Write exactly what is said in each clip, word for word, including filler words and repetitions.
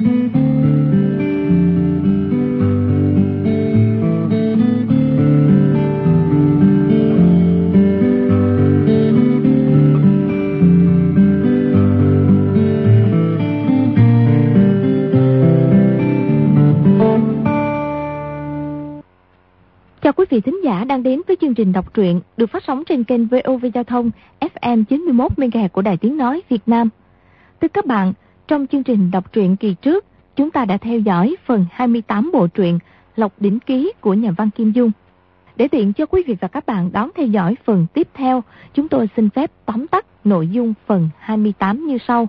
Quý vị thính giả đang đến với chương trình đọc truyện được phát sóng trên kênh vê o vê Giao thông ép em chín mươi mốt mê ga héc của Đài Tiếng Nói Việt Nam. Thưa các bạn, trong chương trình đọc truyện kỳ trước, chúng ta đã theo dõi phần hai mươi tám bộ truyện Lộc Đỉnh Ký của nhà văn Kim Dung. Để tiện cho quý vị và các bạn đón theo dõi phần tiếp theo, chúng tôi xin phép tóm tắt nội dung phần hai mươi tám như sau.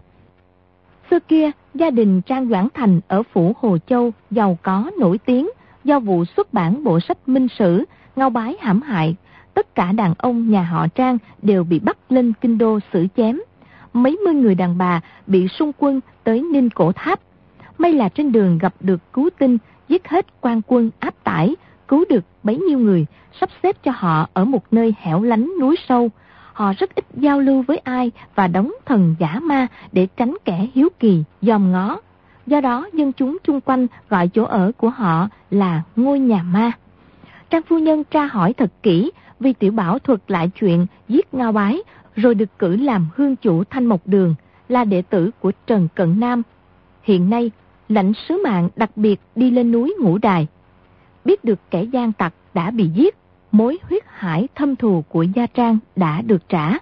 Xưa kia, gia đình Trang Doãn Thành ở phủ Hồ Châu giàu có nổi tiếng do vụ xuất bản bộ sách Minh Sử, Ngao Bái hãm hại. Tất cả đàn ông nhà họ Trang đều bị bắt lên kinh đô xử chém. Mấy mươi người đàn bà bị xung quân tới Ninh Cổ Tháp. May là trên đường gặp được cứu tinh, giết hết quan quân áp tải, cứu được bấy nhiêu người, sắp xếp cho họ ở một nơi hẻo lánh núi sâu. Họ rất ít giao lưu với ai và đóng thần giả ma để tránh kẻ hiếu kỳ, dòm ngó. Do đó, dân chúng chung quanh gọi chỗ ở của họ là ngôi nhà ma. Trang phu nhân tra hỏi thật kỹ, Vi Tiểu Bảo thuật lại chuyện giết Ngao Bái, rồi được cử làm hương chủ Thanh Mộc Đường, là đệ tử của Trần Cận Nam. Hiện nay, lãnh sứ mạng đặc biệt đi lên núi Ngũ Đài. Biết được kẻ gian tặc đã bị giết, mối huyết hải thâm thù của gia Trang đã được trả.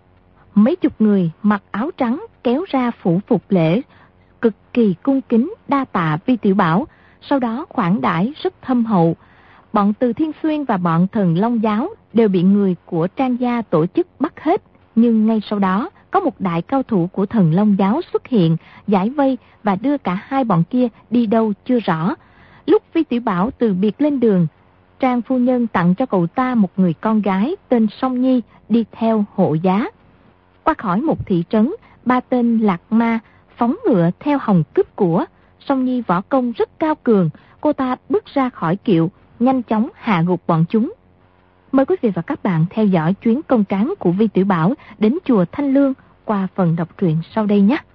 Mấy chục người mặc áo trắng kéo ra phủ phục lễ, cực kỳ cung kính đa tạ Vi Tiểu Bảo, sau đó khoản đãi rất thâm hậu. Bọn Từ Thiên Xuyên và bọn Thần Long Giáo đều bị người của Trang gia tổ chức bắt hết, nhưng ngay sau đó có một đại cao thủ của Thần Long Giáo xuất hiện, giải vây và đưa cả hai bọn kia đi đâu chưa rõ. Lúc Vi Tiểu Bảo từ biệt lên đường, Trang phu nhân tặng cho cậu ta một người con gái tên Song Nhi đi theo hộ giá. Qua khỏi một thị trấn, ba tên lạc ma phóng ngựa theo hòng cướp của. Song Nhi võ công rất cao cường, cô ta bước ra khỏi kiệu, nhanh chóng hạ gục bọn chúng. Mời quý vị và các bạn theo dõi chuyến công tráng của Vi Tiểu Bảo đến chùa Thanh Lương qua phần đọc truyện sau đây nhé.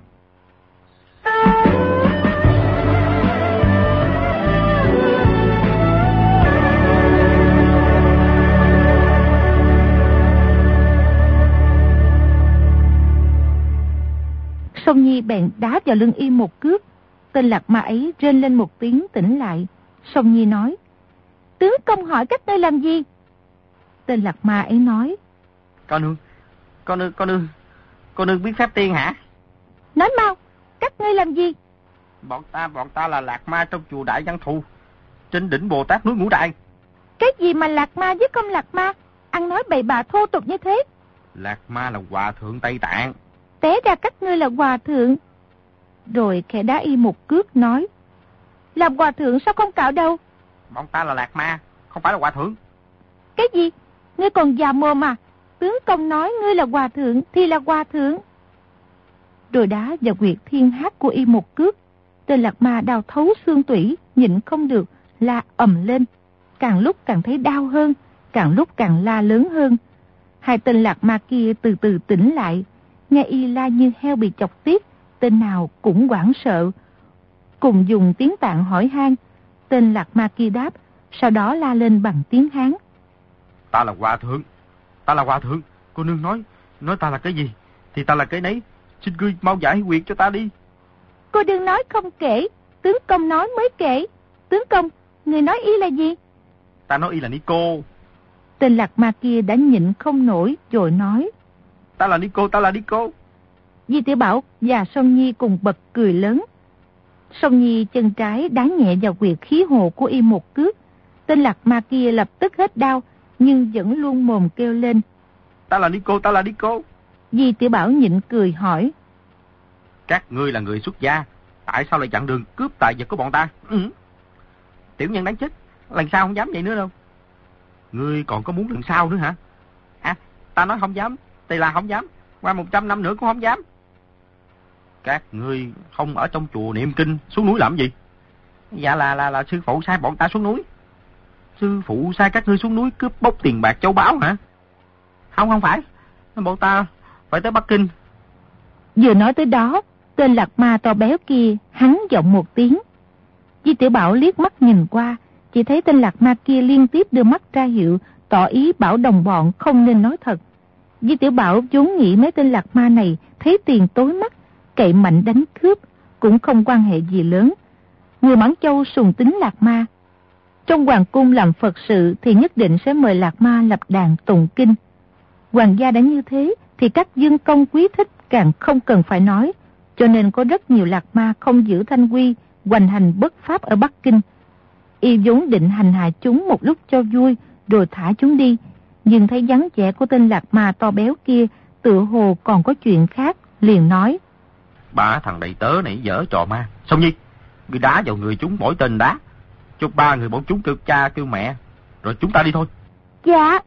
Song Nhi bèn đá vào lưng y một cước. Tên lạc ma ấy rên lên một tiếng tỉnh lại. Song Nhi nói: "Tướng công hỏi các ngươi làm gì?" Tên lạc ma ấy nói: Con nương, con nương, con nương, con nương biết phép tiên hả? Nói mau, các ngươi làm gì? Bọn ta, bọn ta là lạc ma trong chùa Đại Văn Thù, trên đỉnh Bồ Tát núi Ngũ Đài. Cái gì mà lạc ma với không lạc ma? Ăn nói bậy bạ thô tục như thế. Lạc ma là hòa thượng Tây Tạng. Té ra các ngươi là hòa thượng. Rồi khẽ đá y một cước nói: "Làm hòa thượng sao không cạo đâu?" Bọn ta là lạc ma, không phải là hòa thượng. Cái gì? Ngươi còn già mồm mà. Tướng công nói ngươi là hòa thượng thì là hòa thượng. Rồi đá vào quyệt thiên hát của y một cước. Tên lạc ma đau thấu xương tủy, nhịn không được, la ầm lên. Càng lúc càng thấy đau hơn, càng lúc càng la lớn hơn. Hai tên lạc ma kia từ từ tỉnh lại, nghe y la như heo bị chọc tiết, tên nào cũng hoảng sợ. Cùng dùng tiếng Tạng hỏi han. Tên lạc ma kia đáp, sau đó la lên bằng tiếng Hán: "Ta là hòa thượng, ta là hòa thượng. Cô nương nói, nói ta là cái gì thì ta là cái nấy. Xin ngươi mau giải quyệt cho ta đi." "Cô đừng nói không kể, tướng công nói mới kể. Tướng công, người nói y là gì?" "Ta nói y là Nico." Tên lạc ma kia đã nhịn không nổi rồi nói: "Ta là Nico, ta là Nico." Vi Tiểu Bảo và Song Nhi cùng bật cười lớn. Song Nhi chân trái đá nhẹ vào quyệt khí hồ của y một cước. Tên lạc ma kia lập tức hết đau, nhưng vẫn luôn mồm kêu lên: "Ta là Nico, ta là Nico." Vi Tiểu Bảo nhịn cười hỏi: "Các ngươi là người xuất gia, tại sao lại chặn đường cướp tài vật của bọn ta?" Ừ. "Tiểu nhân đáng chết, lần sau không dám vậy nữa đâu." "Ngươi còn có muốn lần sau nữa hả?" "À, ta nói không dám, thì là không dám, qua một trăm năm nữa cũng không dám." "Các ngươi không ở trong chùa niệm kinh, xuống núi làm gì?" "Dạ là là là sư phụ sai bọn ta xuống núi." "Sư phụ sai các ngươi xuống núi cướp bóc tiền bạc châu báu hả?" "Không, không phải, bọn ta phải tới Bắc Kinh." Vừa nói tới đó, Tên lạc ma to béo kia hắn giọng một tiếng. Di Tiểu Bảo liếc mắt nhìn qua, chỉ thấy tên lạc ma kia liên tiếp đưa mắt ra hiệu, tỏ ý bảo đồng bọn không nên nói thật. Di Tiểu Bảo vốn nghĩ mấy tên lạc ma này thấy tiền tối mắt, cậy mạnh đánh cướp, cũng không quan hệ gì lớn. Người Mãn Châu sùng tính lạc ma. Trong hoàng cung làm Phật sự thì nhất định sẽ mời lạc ma lập đàn tụng kinh. Hoàng gia đã như thế thì các dương công quý thích càng không cần phải nói, cho nên có rất nhiều lạc ma không giữ thanh quy, hoành hành bất pháp ở Bắc Kinh. Y vốn định hành hạ chúng một lúc cho vui rồi thả chúng đi, nhưng thấy dáng vẻ của tên lạc ma to béo kia tựa hồ còn có chuyện khác, liền nói: Ba thằng đầy tớ này dở trò ma. Song Nhi, người đá vào người chúng mỗi tên đá, cho ba người bọn chúng kêu cha kêu mẹ, rồi chúng ta đi thôi. Dạ.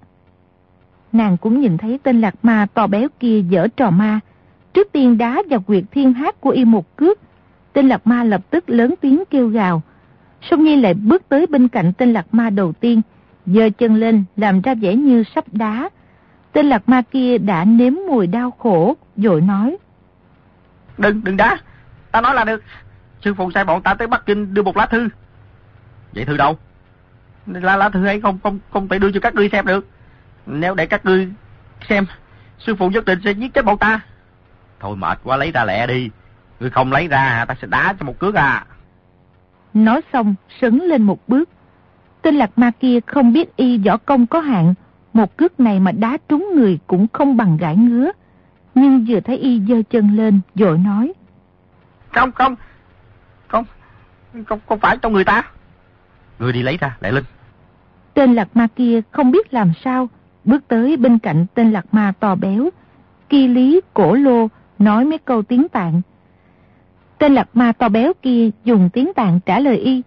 Nàng cũng nhìn thấy tên lạc ma to béo kia dở trò ma, trước tiên đá vào quyệt thiên hát của y một cước. Tên lạc ma lập tức lớn tiếng kêu gào. Song Nhi lại bước tới bên cạnh tên lạc ma đầu tiên, giơ chân lên làm ra vẻ như sắp đá. Tên lạc ma kia đã nếm mùi đau khổ, vội nói: Đừng, đừng đá, ta nói là được. Sư phụ sai bọn ta tới Bắc Kinh đưa một lá thư. Vậy thư đâu? Lá lá thư ấy không không không thể đưa cho các ngươi xem được. Nếu để các ngươi xem, sư phụ nhất định sẽ giết chết bọn ta. Thôi mệt quá, lấy ra lẹ đi. Ngươi không lấy ra ta sẽ đá cho một cước à. Nói xong sấn lên một bước. Tên lạc ma kia không biết y võ công có hạn, một cước này mà đá trúng người cũng không bằng gãi ngứa. Nhưng vừa thấy y giơ chân lên, vội nói: Không, không, không, không, không phải trong người ta. Ngươi đi lấy ra, Đại Linh. Tên lạc ma kia không biết làm sao, bước tới bên cạnh tên lạc ma to béo, kỳ lý cổ lô, nói mấy câu tiếng Tạng. Tên lạc ma to béo kia dùng tiếng Tạng trả lời y.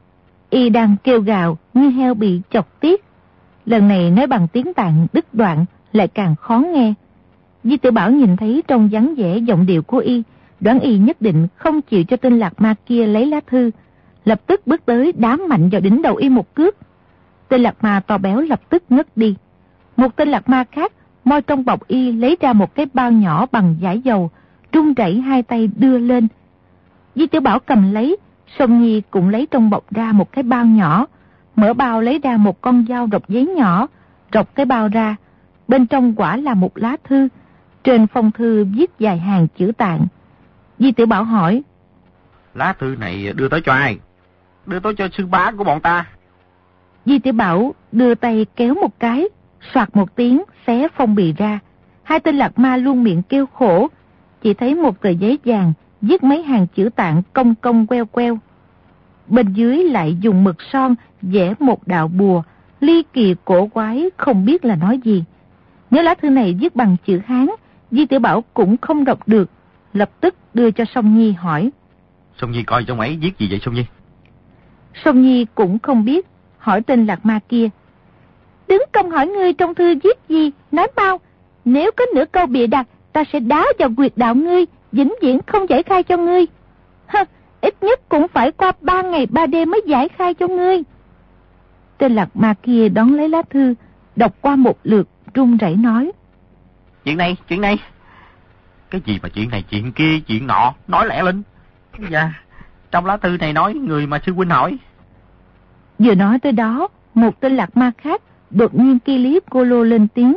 Y đang kêu gào như heo bị chọc tiết. Lần này nói bằng tiếng Tạng đứt đoạn, lại càng khó nghe. Di Tiểu Bảo nhìn thấy trong dáng vẻ giọng điệu của y, đoán y nhất định không chịu cho tên lạc ma kia lấy lá thư, lập tức bước tới đá mạnh vào đỉnh đầu y một cước. Tên lạc ma to béo lập tức ngất đi. Một tên lạc ma khác moi trong bọc y lấy ra một cái bao nhỏ bằng vải dầu, run rẩy hai tay đưa lên. Di Tiểu Bảo cầm lấy, Song Nhi cũng lấy trong bọc ra một cái bao nhỏ, mở bao lấy ra một con dao rọc giấy nhỏ, rọc cái bao ra, bên trong quả là một lá thư, trên phong thư viết vài hàng chữ Tạng. Di Tiểu Bảo hỏi: Lá thư này đưa tới cho ai? Đưa tới cho sư bá của bọn ta. Di Tiểu Bảo đưa tay kéo một cái, soạt một tiếng xé phong bì ra. Hai tên lạc ma luôn miệng kêu khổ, chỉ thấy một tờ giấy vàng viết mấy hàng chữ Tạng cong cong queo queo. Bên dưới lại dùng mực son vẽ một đạo bùa, ly kỳ cổ quái không biết là nói gì. Nếu lá thư này viết bằng chữ Hán, Di Tiểu Bảo cũng không đọc được, lập tức đưa cho Song Nhi hỏi: Song Nhi coi trong ấy viết gì vậy Song Nhi? Song Nhi cũng không biết, hỏi tên lạc ma kia: Đứng công hỏi ngươi trong thư viết gì, nói mau. Nếu có nửa câu bịa đặt, ta sẽ đá vào quyệt đạo ngươi, vĩnh viễn không giải khai cho ngươi. Hơ, ít nhất cũng phải qua ba ngày ba đêm mới giải khai cho ngươi. Tên lạc ma kia đón lấy lá thư, đọc qua một lượt, run rẩy nói: Chuyện này, chuyện này. Cái gì mà chuyện này, chuyện kia, chuyện nọ, nói lẹ lên. Dạ, trong lá thư này nói người mà sư huynh hỏi. Vừa nói tới đó, một tên lạc ma khác đột nhiên kỳ lý cô lô lên tiếng.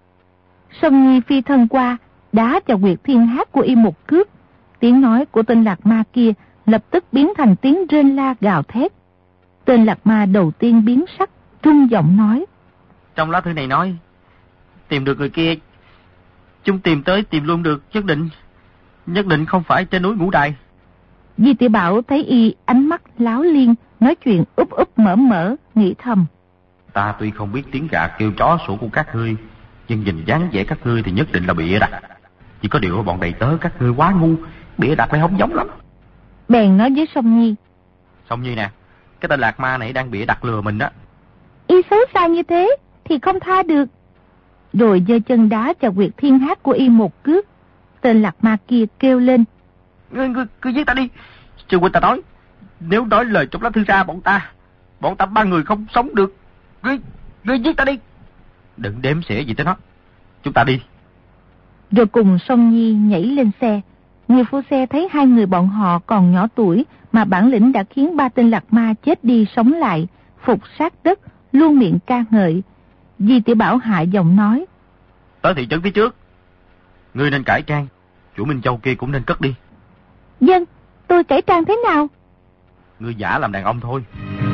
Song Nhi phi thân qua, đá vào quyệt thiên hát của y một cước. Tiếng nói của tên lạc ma kia lập tức biến thành tiếng rên la gào thét. Tên lạc ma đầu tiên biến sắc, run giọng nói: Trong lá thư này nói, tìm được người kia, chúng tìm tới tìm luôn được, nhất định, nhất định không phải trên núi Ngũ Đài. Di Tiểu Bảo thấy y ánh mắt láo liên, nói chuyện úp úp mở mở, nghĩ thầm: Ta tuy không biết tiếng gà kêu chó sủa của các ngươi, nhưng nhìn dáng vẻ các ngươi thì nhất định là bịa đặt. Chỉ có điều bọn đầy tớ các ngươi quá ngu, bịa đặt lại không giống lắm. Bèn nói với Song Nhi: Song Nhi nè, cái tên lạc ma này đang bịa đặt lừa mình đó. Y xấu xa như thế thì không tha được. Rồi giơ chân đá vào quyệt thiên hát của y một cước. Tên lạc ma kia kêu lên: Ngươi, ngươi, ngươi giết ta đi. Sư huynh ta nói, nếu nói lời trong lá thư ra, bọn ta, bọn ta ba người không sống được. Ngươi, ngươi giết ta đi. Đừng đếm xỉa gì tới nó. Chúng ta đi. Rồi cùng Song Nhi nhảy lên xe, Người phu xe thấy hai người bọn họ còn nhỏ tuổi mà bản lĩnh đã khiến ba tên lạc ma chết đi sống lại, phục sát đất, luôn miệng ca ngợi. Di Tiểu Bảo hạ giọng nói: Tới thị trấn phía trước, ngươi nên cải trang, chủ Minh Châu kia cũng nên cất đi. Dân, tôi cải trang thế nào? Ngươi giả làm đàn ông thôi.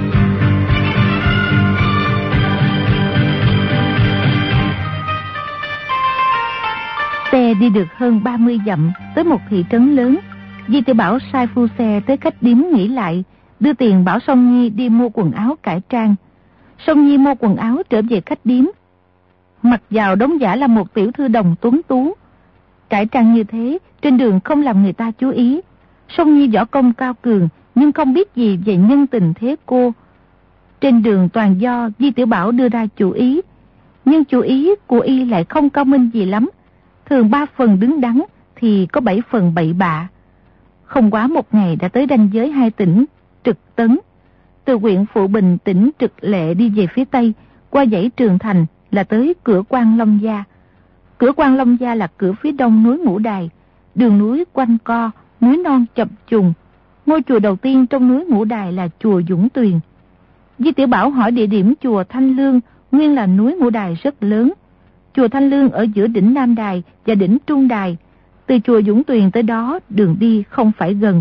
Xe đi được hơn ba mươi dặm tới một thị trấn lớn. Di Tiểu Bảo sai phu xe tới khách điếm nghỉ lại, đưa tiền bảo Song Nhi đi mua quần áo cải trang. Song Nhi mua quần áo trở về khách điếm, mặc vào đóng giả là một tiểu thư đồng tuấn tú. Cải trang như thế trên đường không làm người ta chú ý. Song Nhi võ công cao cường nhưng không biết gì về nhân tình thế cô. Trên đường toàn do Di Tiểu Bảo đưa ra chủ ý, nhưng chủ ý của y lại không cao minh gì lắm. Thường ba phần đứng đắn thì có bảy phần bậy bạ. Không quá một ngày đã tới ranh giới hai tỉnh Trực Tấn. Từ huyện Phụ Bình tỉnh Trực Lệ đi về phía tây, qua dãy Trường Thành là tới cửa Quan Long Gia. Cửa Quan Long Gia là cửa phía đông núi Ngũ Đài. Đường núi quanh co, núi non chập trùng. Ngôi chùa đầu tiên trong núi Ngũ Đài là chùa Dũng Tuyền. Di Tiểu Bảo hỏi địa điểm chùa Thanh Lương, nguyên là núi Ngũ Đài rất lớn. Chùa Thanh Lương ở giữa đỉnh Nam Đài và đỉnh Trung Đài. Từ chùa Dũng Tuyền tới đó đường đi không phải gần.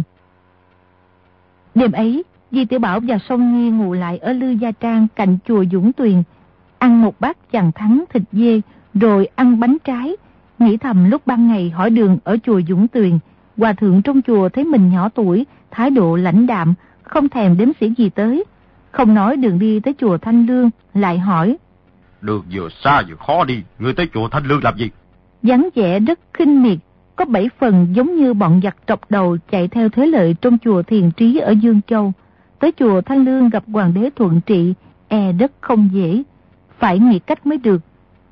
Đêm ấy, Di Tiểu Bảo và Song Nhi ngủ lại ở Lư Gia Trang cạnh chùa Dũng Tuyền, ăn một bát chàng thắng thịt dê, rồi ăn bánh trái. Nghĩ thầm lúc ban ngày hỏi đường ở chùa Dũng Tuyền, hòa thượng trong chùa thấy mình nhỏ tuổi, thái độ lãnh đạm, không thèm đếm xỉa gì tới. Không nói đường đi tới chùa Thanh Lương, lại hỏi: Đường vừa xa vừa khó đi, ngươi tới chùa Thanh Lương làm gì? Dáng vẻ rất khinh miệt, có bảy phần giống như bọn giặc trọc đầu chạy theo thế lợi trong chùa Thiền Trí ở Dương Châu. Tới chùa Thanh Lương gặp hoàng đế Thuận Trị, e rất không dễ, phải nghĩ cách mới được.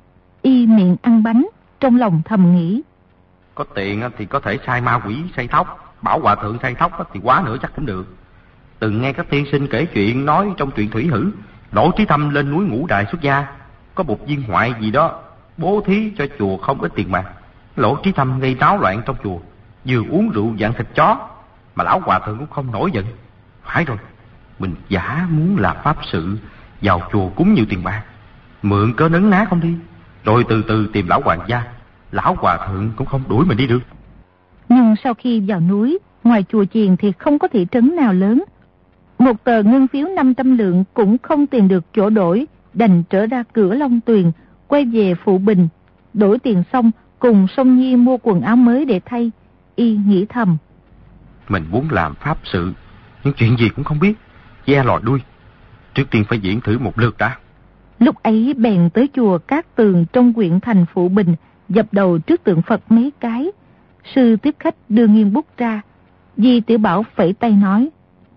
Y miệng ăn bánh, trong lòng thầm nghĩ: Có tiền thì có thể sai ma quỷ xây tóc, bảo hòa thượng xây tóc thì quá nữa chắc cũng được. Từng nghe các tiên sinh kể chuyện nói trong truyện thủy hử, Lỗ Trí Thâm lên núi Ngũ Đài xuất gia, có một viên ngoại gì đó bố thí cho chùa không ít tiền bạc. Lỗ Trí Thâm gây náo loạn trong chùa, vừa uống rượu dạng thịt chó, mà lão hòa thượng cũng không nổi giận. Phải rồi, mình giả muốn làm pháp sự vào chùa cúng nhiều tiền bạc, mượn cớ nấn ná không đi, rồi từ từ tìm lão hoàng gia, lão hòa thượng cũng không đuổi mình đi được. Nhưng sau khi vào núi, ngoài chùa chiền thì không có thị trấn nào lớn. Một tờ ngân phiếu năm trăm lượng cũng không tìm được chỗ đổi, đành trở ra cửa Long Tuyền, quay về Phụ Bình. Đổi tiền xong, cùng Song Nhi mua quần áo mới để thay. Y nghĩ thầm: Mình muốn làm pháp sự, nhưng chuyện gì cũng không biết, da lòi đuôi. Trước tiên phải diễn thử một lượt đã. Lúc ấy bèn tới chùa Cát Tường trong huyện thành Phụ Bình, dập đầu trước tượng Phật mấy cái. Sư tiếp khách đưa nghiêng bút ra. Di Tiểu Bảo phẩy tay nói: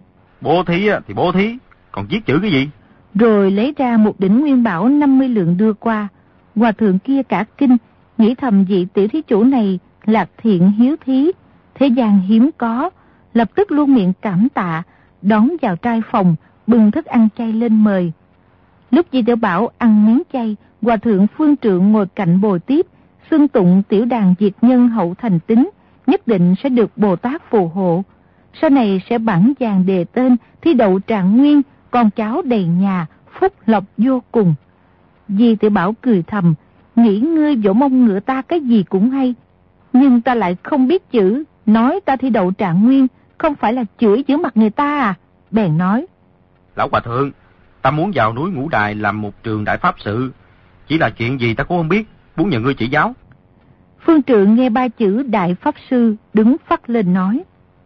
Bố thí thì bố thí, còn viết chữ cái gì? Rồi lấy ra một đỉnh nguyên bảo năm mươi lượng đưa qua. Hòa thượng kia cả kinh, nghĩ thầm vị tiểu thí chủ này lạc thiện hiếu thí, thế gian hiếm có, lập tức luôn miệng cảm tạ, đón vào trai phòng, bưng thức ăn chay lên mời. Lúc Di Tiểu Bảo ăn miếng chay, hòa thượng Phương Trượng ngồi cạnh bồi tiếp, xưng tụng tiểu đàn diệt nhân hậu thành tín, nhất định sẽ được Bồ Tát phù hộ. Sau này sẽ bản vàng đề tên, thi đậu trạng nguyên, con cháu đầy nhà, phúc lộc vô cùng. Di Tiểu Bảo cười thầm, nghĩ ngươi vỗ mông ngựa ta cái gì cũng hay, nhưng ta lại không biết chữ, nói ta thi đậu trạng nguyên, không phải là chửi giữa mặt người ta à? Bèn nói: Lão hòa thượng, ta muốn vào núi Ngũ Đài làm một trường đại pháp sự, chỉ là chuyện gì ta cũng không biết, muốn nhờ ngươi chỉ giáo. Phương Trượng nghe ba chữ đại pháp sư, đứng phắt lên nói: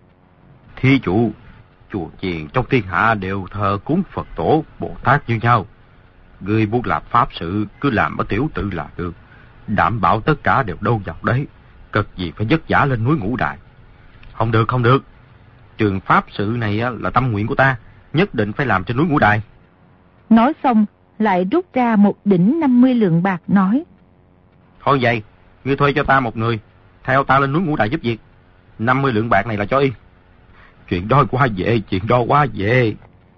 Thí chủ, chùa chiền trong thiên hạ đều thờ cúng Phật tổ, Bồ Tát như nhau. Ngươi muốn làm pháp sự, cứ làm ở tiểu tự là được, đảm bảo tất cả đều đâu vào đấy, cực gì phải vất vả lên núi Ngũ Đài. Không được, không được, trường pháp sự này là tâm nguyện của ta, nhất định phải làm trên núi Ngũ Đài. Nói xong, lại rút ra một đỉnh năm mươi lượng bạc nói: Thôi vậy, ngươi thuê cho ta một người, theo ta lên núi Ngũ Đài giúp việc. năm mươi lượng bạc này là cho y. Chuyện đó quá dễ, chuyện đó quá dễ.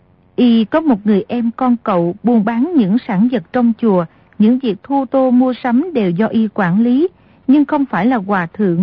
Y có một người em con cậu buôn bán những sản vật trong chùa, những việc thu tô mua sắm đều do y quản lý, nhưng không phải là hòa thượng.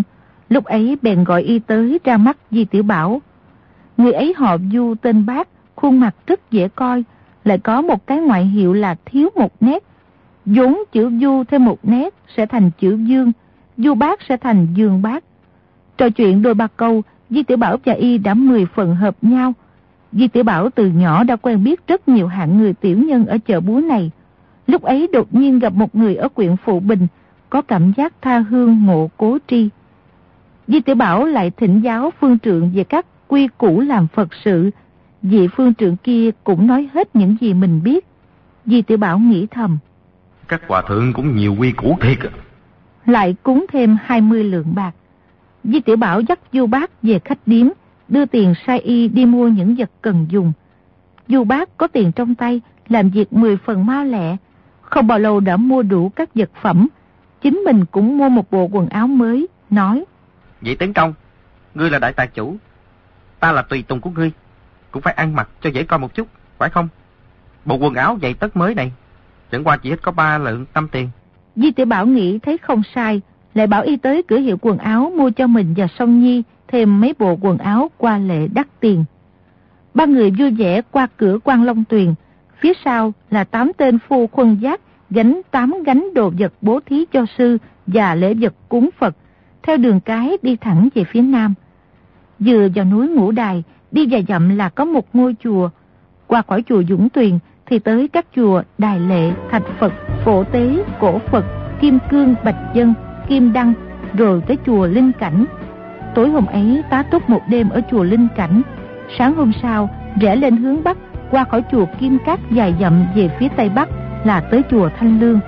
Lúc ấy bèn gọi y tới ra mắt Di Tiểu Bảo. Người ấy họ Du tên Bác, khuôn mặt rất dễ coi, lại có một cái ngoại hiệu là thiếu một nét. Vốn chữ Du thêm một nét sẽ thành chữ Dương, Du Bác sẽ thành Dương Bác. Trò chuyện đôi ba câu, Di Tiểu Bảo và y đã mười phần hợp nhau. Di Tiểu Bảo từ nhỏ đã quen biết rất nhiều hạng người tiểu nhân ở chợ búa này. Lúc ấy đột nhiên gặp một người ở huyện Phụ Bình, có cảm giác tha hương ngộ cố tri. Di Tiểu Bảo lại thỉnh giáo phương trượng về các quy củ làm Phật sự. Vị phương trượng kia cũng nói hết những gì mình biết. Di Tiểu Bảo nghĩ thầm, các hòa thượng cũng nhiều quy củ thiệt. Lại cúng thêm hai mươi lượng bạc. Di Tiểu Bảo dắt Du Bác về khách điếm, đưa tiền sai y đi mua những vật cần dùng. Du Bác có tiền trong tay, làm việc mười phần mau lẹ, không bao lâu đã mua đủ các vật phẩm. Chính mình cũng mua một bộ quần áo mới, nói: Vậy Tấn Công, ngươi là đại tài chủ, ta là tùy tùng của ngươi, cũng phải ăn mặc cho dễ coi một chút, phải không? Bộ quần áo giày tất mới này, chẳng qua chỉ hết có ba lượng năm tiền. Di Tiểu Bảo nghĩ thấy không sai, lại bảo y tới cửa hiệu quần áo mua cho mình và Song Nhi thêm mấy bộ quần áo qua lệ đắt tiền. Ba người vui vẻ qua cửa Quan Long Tuyền, phía sau là tám tên phu khuân giác gánh tám gánh đồ vật bố thí cho sư và lễ vật cúng Phật, theo đường cái đi thẳng về phía nam. Vừa vào núi Ngũ Đài, đi vài dặm là có một ngôi chùa. Qua khỏi chùa Dũng Tuyền thì tới các chùa Đài Lệ, Thạch Phật, Phổ Tế, Cổ Phật, Kim Cương, Bạch Dân, Kim Đăng, rồi tới chùa Linh Cảnh. Tối hôm ấy tá túc một đêm ở chùa Linh Cảnh. Sáng hôm sau rẽ lên hướng bắc, qua khỏi chùa Kim Cát vài dặm về phía tây bắc là tới chùa Thanh Lương.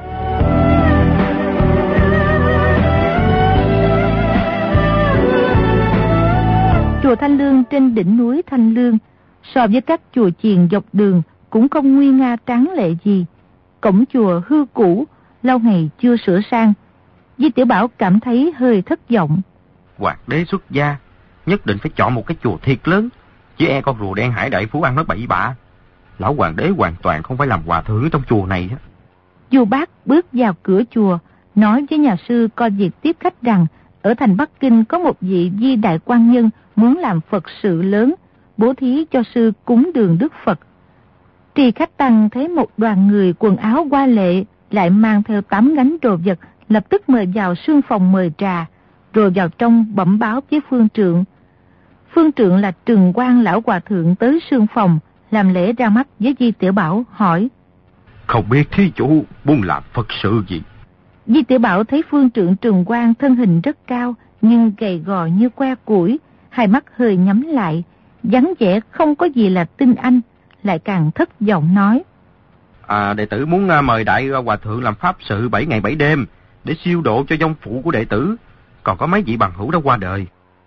Chùa Thanh Lương trên đỉnh núi Thanh Lương, so với các chùa chiền dọc đường cũng không nguy nga tráng lệ gì. Cổng chùa hư cũ, lâu ngày chưa sửa sang. Di Tiểu Bảo cảm thấy hơi thất vọng. Hoàng đế xuất gia, nhất định phải chọn một cái chùa thiệt lớn, chứ e con rùa đen Hải Đại Phú ăn nó bậy bạ. Lão hoàng đế hoàn toàn không phải làm hòa thượng trong chùa này. Du Bác bước vào cửa chùa, nói với nhà sư coi việc tiếp khách rằng ở thành Bắc Kinh có một vị Di Đại Quan Nhân muốn làm Phật sự lớn, bố thí cho sư cúng đường Đức Phật. Trì Khách Tăng thấy một đoàn người quần áo hoa lệ lại mang theo tám gánh đồ vật, lập tức mời vào sương phòng mời trà, rồi vào trong bẩm báo với phương trượng. Phương trượng là Trừng Quang lão hòa thượng tới sương phòng, làm lễ ra mắt với Di Tiểu Bảo, hỏi: Không biết thí chủ muốn làm Phật sự gì? Di Tiểu Bảo thấy phương trượng Trừng Quang thân hình rất cao, nhưng gầy gò như que củi, hai mắt hơi nhắm lại, dáng vẻ không có gì là tinh anh, lại càng thất vọng nói: À, đệ tử muốn mời đại hòa thượng làm pháp sự bảy ngày bảy đêm để siêu độ cho vong phụ của đệ tử, còn có mấy vị bằng hữu đã qua đời.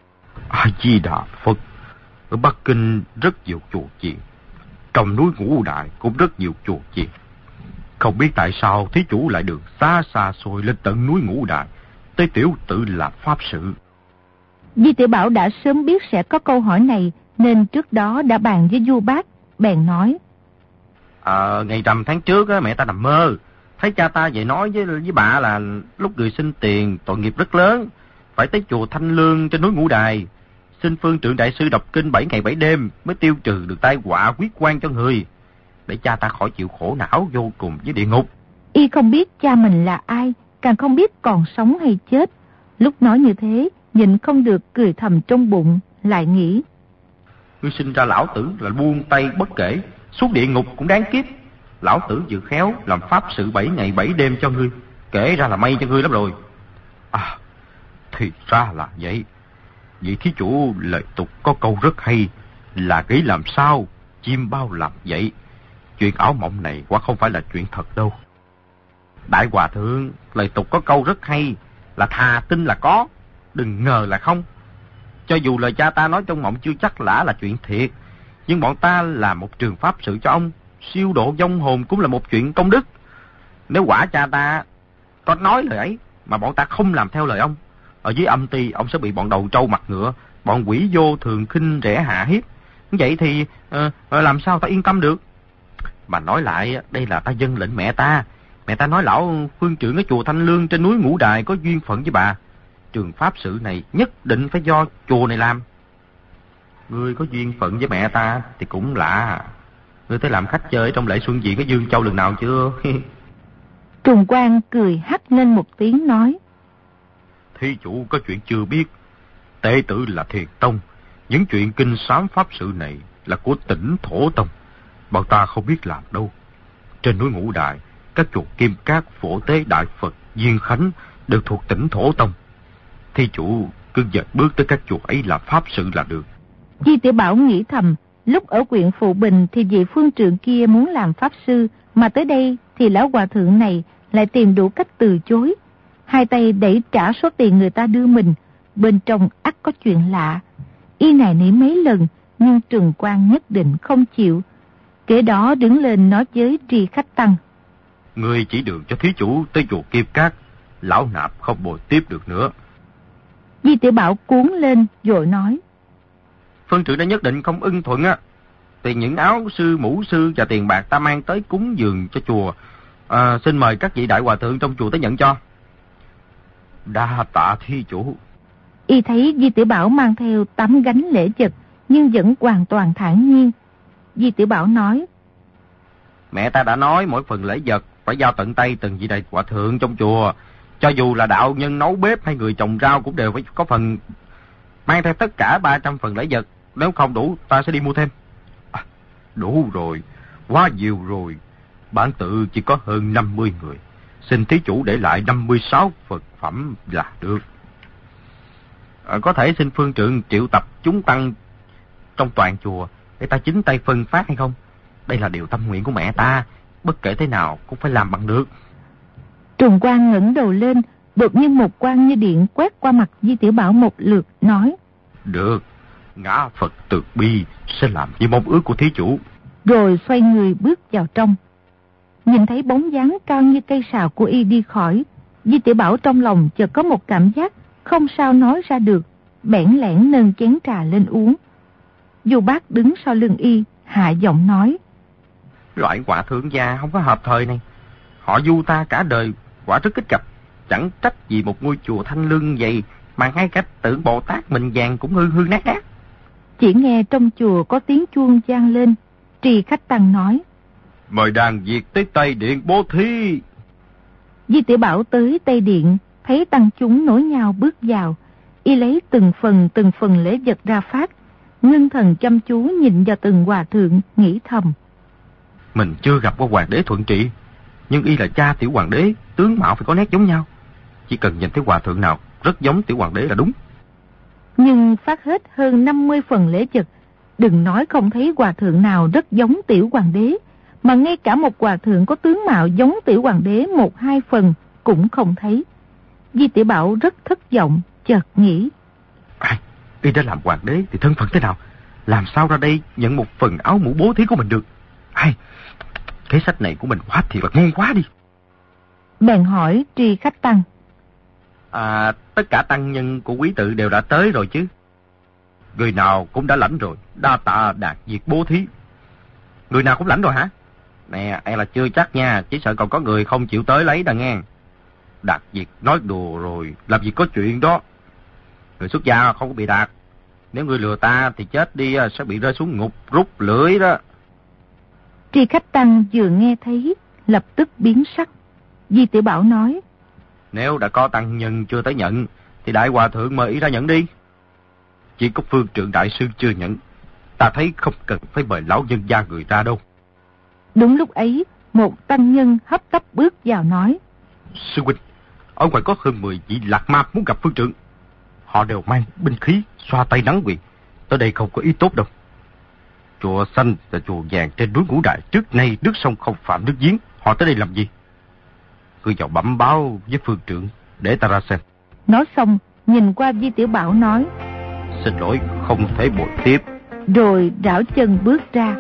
A Di Đà Phật, ở Bắc Kinh rất nhiều chùa chiền, trong núi Ngũ Đại cũng rất nhiều chùa chiền. Không biết tại sao thí chủ lại được xa xa xôi lên tận núi Ngũ Đại tới tiểu tự làm pháp sự. Di Tiểu Bảo đã sớm biết sẽ có câu hỏi này, nên trước đó đã bàn với Du Bác, bèn nói: À, ngày rằm tháng trước á, mẹ ta nằm mơ, thấy cha ta về nói với với bà là lúc người xin tiền tội nghiệp rất lớn, phải tới chùa Thanh Lương trên núi Ngũ Đài, xin phương trượng đại sư đọc kinh bảy ngày bảy đêm mới tiêu trừ được tai họa huyết quan cho người, để cha ta khỏi chịu khổ não vô cùng với địa ngục. Y không biết cha mình là ai, càng không biết còn sống hay chết. Lúc nói như thế, nhịn không được cười thầm trong bụng, lại nghĩ: Ngươi sinh ra lão tử là buông tay bất kể, xuống địa ngục cũng đáng kiếp. Lão tử vừa khéo làm pháp sự bảy ngày bảy đêm cho ngươi, kể ra là may cho ngươi lắm rồi. À, thì ra là vậy. Vậy thí chủ lời tục có câu rất hay, là nghĩ làm sao chim bao làm vậy. Chuyện ảo mộng này quả không phải là chuyện thật đâu. Đại hòa thượng, lời tục có câu rất hay, là thà tin là có, đừng ngờ là không. Cho dù lời cha ta nói trong mộng chưa chắc lã là chuyện thiệt, nhưng bọn ta làm một trường pháp sự cho ông, siêu độ vong hồn cũng là một chuyện công đức. Nếu quả cha ta có nói lời ấy mà bọn ta không làm theo lời ông, ở dưới âm ty ông sẽ bị bọn đầu trâu mặt ngựa, bọn quỷ vô thường khinh rẻ hạ hiếp. Vậy thì uh, làm sao ta yên tâm được? Mà nói lại, đây là ta dâng lệnh mẹ ta. Mẹ ta nói lão phương trưởng ở chùa Thanh Lương trên núi Ngũ Đài có duyên phận với bà. trường pháp sự này nhất định phải do chùa này làm. Ngươi có duyên phận với mẹ ta thì cũng lạ. Ngươi tới làm khách chơi trong lễ xuân viện cái Dương Châu lần nào chưa? Trùng Quang cười hắt lên một tiếng nói. Thí chủ có chuyện chưa biết. Đệ tử là Thiền Tông. Những chuyện kinh sám pháp sự này là của tỉnh Thổ Tông. Bọn ta không biết làm đâu. Trên núi Ngũ Đại, các chùa Kim Cát, Phổ Tế, Đại Phật, Diên Khánh đều thuộc tỉnh Thổ Tông. Thí chủ cứ dệt bước tới các chùa ấy làm pháp sự là được. Di Tiểu Bảo nghĩ thầm, lúc ở huyện Phụ Bình thì vị phương trượng kia muốn làm pháp sư, mà tới đây thì lão hòa thượng này lại tìm đủ cách từ chối. Hai tay đẩy trả số tiền người ta đưa mình, bên trong ắt có chuyện lạ. Y nài nỉ mấy lần, nhưng Trùng Quang nhất định không chịu. Kế đó đứng lên nói với Tri Khách Tăng. Người chỉ đường cho thí chủ tới chùa Kim Cát, lão nạp không bồi tiếp được nữa. Di Tiểu Bảo cuốn lên rồi nói. Phương trưởng đã nhất định không ưng thuận á, thì những áo sư, mũ sư và tiền bạc ta mang tới cúng dường cho chùa, à, xin mời các vị đại hòa thượng trong chùa tới nhận cho. Đa tạ thí chủ. Y thấy Di Tiểu Bảo mang theo tấm gánh lễ vật, nhưng vẫn hoàn toàn thản nhiên. Di Tiểu Bảo nói. Mẹ ta đã nói mỗi phần lễ vật phải giao tận tay từng vị đại hòa thượng trong chùa. Cho dù là đạo nhân nấu bếp hay người trồng rau cũng đều phải có phần. Mang theo tất cả ba trăm phần lễ vật. Nếu không đủ ta sẽ đi mua thêm. À, đủ rồi, quá nhiều rồi. Bản tự chỉ có hơn năm mươi người. Xin thí chủ để lại năm mươi sáu vật phẩm là được. À, có thể xin phương trượng triệu tập chúng tăng trong toàn chùa để ta chính tay phân phát hay không? Đây là điều tâm nguyện của mẹ ta, bất kể thế nào cũng phải làm bằng được. Trùng Quang ngẩng đầu lên, đột nhiên một quang như điện quét qua mặt Di Tiểu Bảo một lượt, nói. Được, ngã Phật từ bi sẽ làm như mong ước của thí chủ. Rồi xoay người bước vào trong. Nhìn thấy bóng dáng cao như cây sào của y đi khỏi, Di Tiểu Bảo trong lòng chợt có một cảm giác không sao nói ra được, bẽn lẽn nâng chén trà lên uống. Du Bác đứng sau lưng y, hạ giọng nói. Loại hòa thượng già không có hợp thời này. Họ Du ta cả đời quả rất kích cập. Chẳng trách gì một ngôi chùa thanh lương vậy mà ngay cả tượng Bồ Tát mình vàng cũng hư hư nát nát. Chỉ nghe trong chùa có tiếng chuông vang lên. Tri Khách Tăng nói. Mời đàn Việt tới Tây Điện bố thí. Di Tiểu Bảo tới Tây Điện, thấy tăng chúng nối nhau bước vào. Y lấy từng phần từng phần lễ vật ra phát, ngưng thần chăm chú nhìn vào từng hòa thượng, nghĩ thầm. Mình chưa gặp qua hoàng đế Thuận Trị, nhưng y là cha tiểu hoàng đế, tướng mạo phải có nét giống nhau. Chỉ cần nhìn thấy hòa thượng nào rất giống tiểu hoàng đế là đúng. Nhưng phát hết hơn năm mươi phần lễ vật, đừng nói không thấy hòa thượng nào rất giống tiểu hoàng đế, mà ngay cả một hòa thượng có tướng mạo giống tiểu hoàng đế một hai phần cũng không thấy. Di Tiểu Bảo rất thất vọng, chợt nghĩ. À, y đã làm hoàng đế thì thân phận thế nào? Làm sao ra đây nhận một phần áo mũ bố thí của mình được? Ai, cái sách này của mình quá thiệt là ngon quá đi. Bèn hỏi Tri Khách Tăng. À, tất cả tăng nhân của quý tự đều đã tới rồi chứ? Người nào cũng đã lãnh rồi, đa tạ Đạt Việt bố thí. Người nào cũng lãnh rồi hả? Nè, e là chưa chắc nha, chỉ sợ còn có người không chịu tới lấy đà nghe. Đạt Việt nói đùa rồi, làm gì có chuyện đó. Người xuất gia không có bị đạt. Nếu người lừa ta thì chết đi sẽ bị rơi xuống ngục rút lưỡi đó. Tri Khách Tăng vừa nghe thấy, lập tức biến sắc. Di Tiểu Bảo nói. Nếu đã có tăng nhân chưa tới nhận, thì đại hòa thượng mời ý ra nhận đi. Chỉ có phương trượng đại sư chưa nhận. Ta thấy không cần phải mời lão nhân gia người ra đâu. Đúng lúc ấy, một tăng nhân hấp tấp bước vào nói. Sư huynh, ở ngoài có hơn mười vị lạc ma muốn gặp phương trượng. Họ đều mang binh khí, xoa tay nắng quyền. Tới đây không có ý tốt đâu. Chùa xanh và chùa vàng trên núi Ngũ Đại trước nay nước sông không phạm nước giếng. Họ tới đây làm gì? Cứ vào bẩm báo với phương trượng để ta ra xem. Nói xong, nhìn qua Di Tiểu Bảo nói. Xin lỗi, không thể bồi tiếp. Rồi đảo chân bước ra.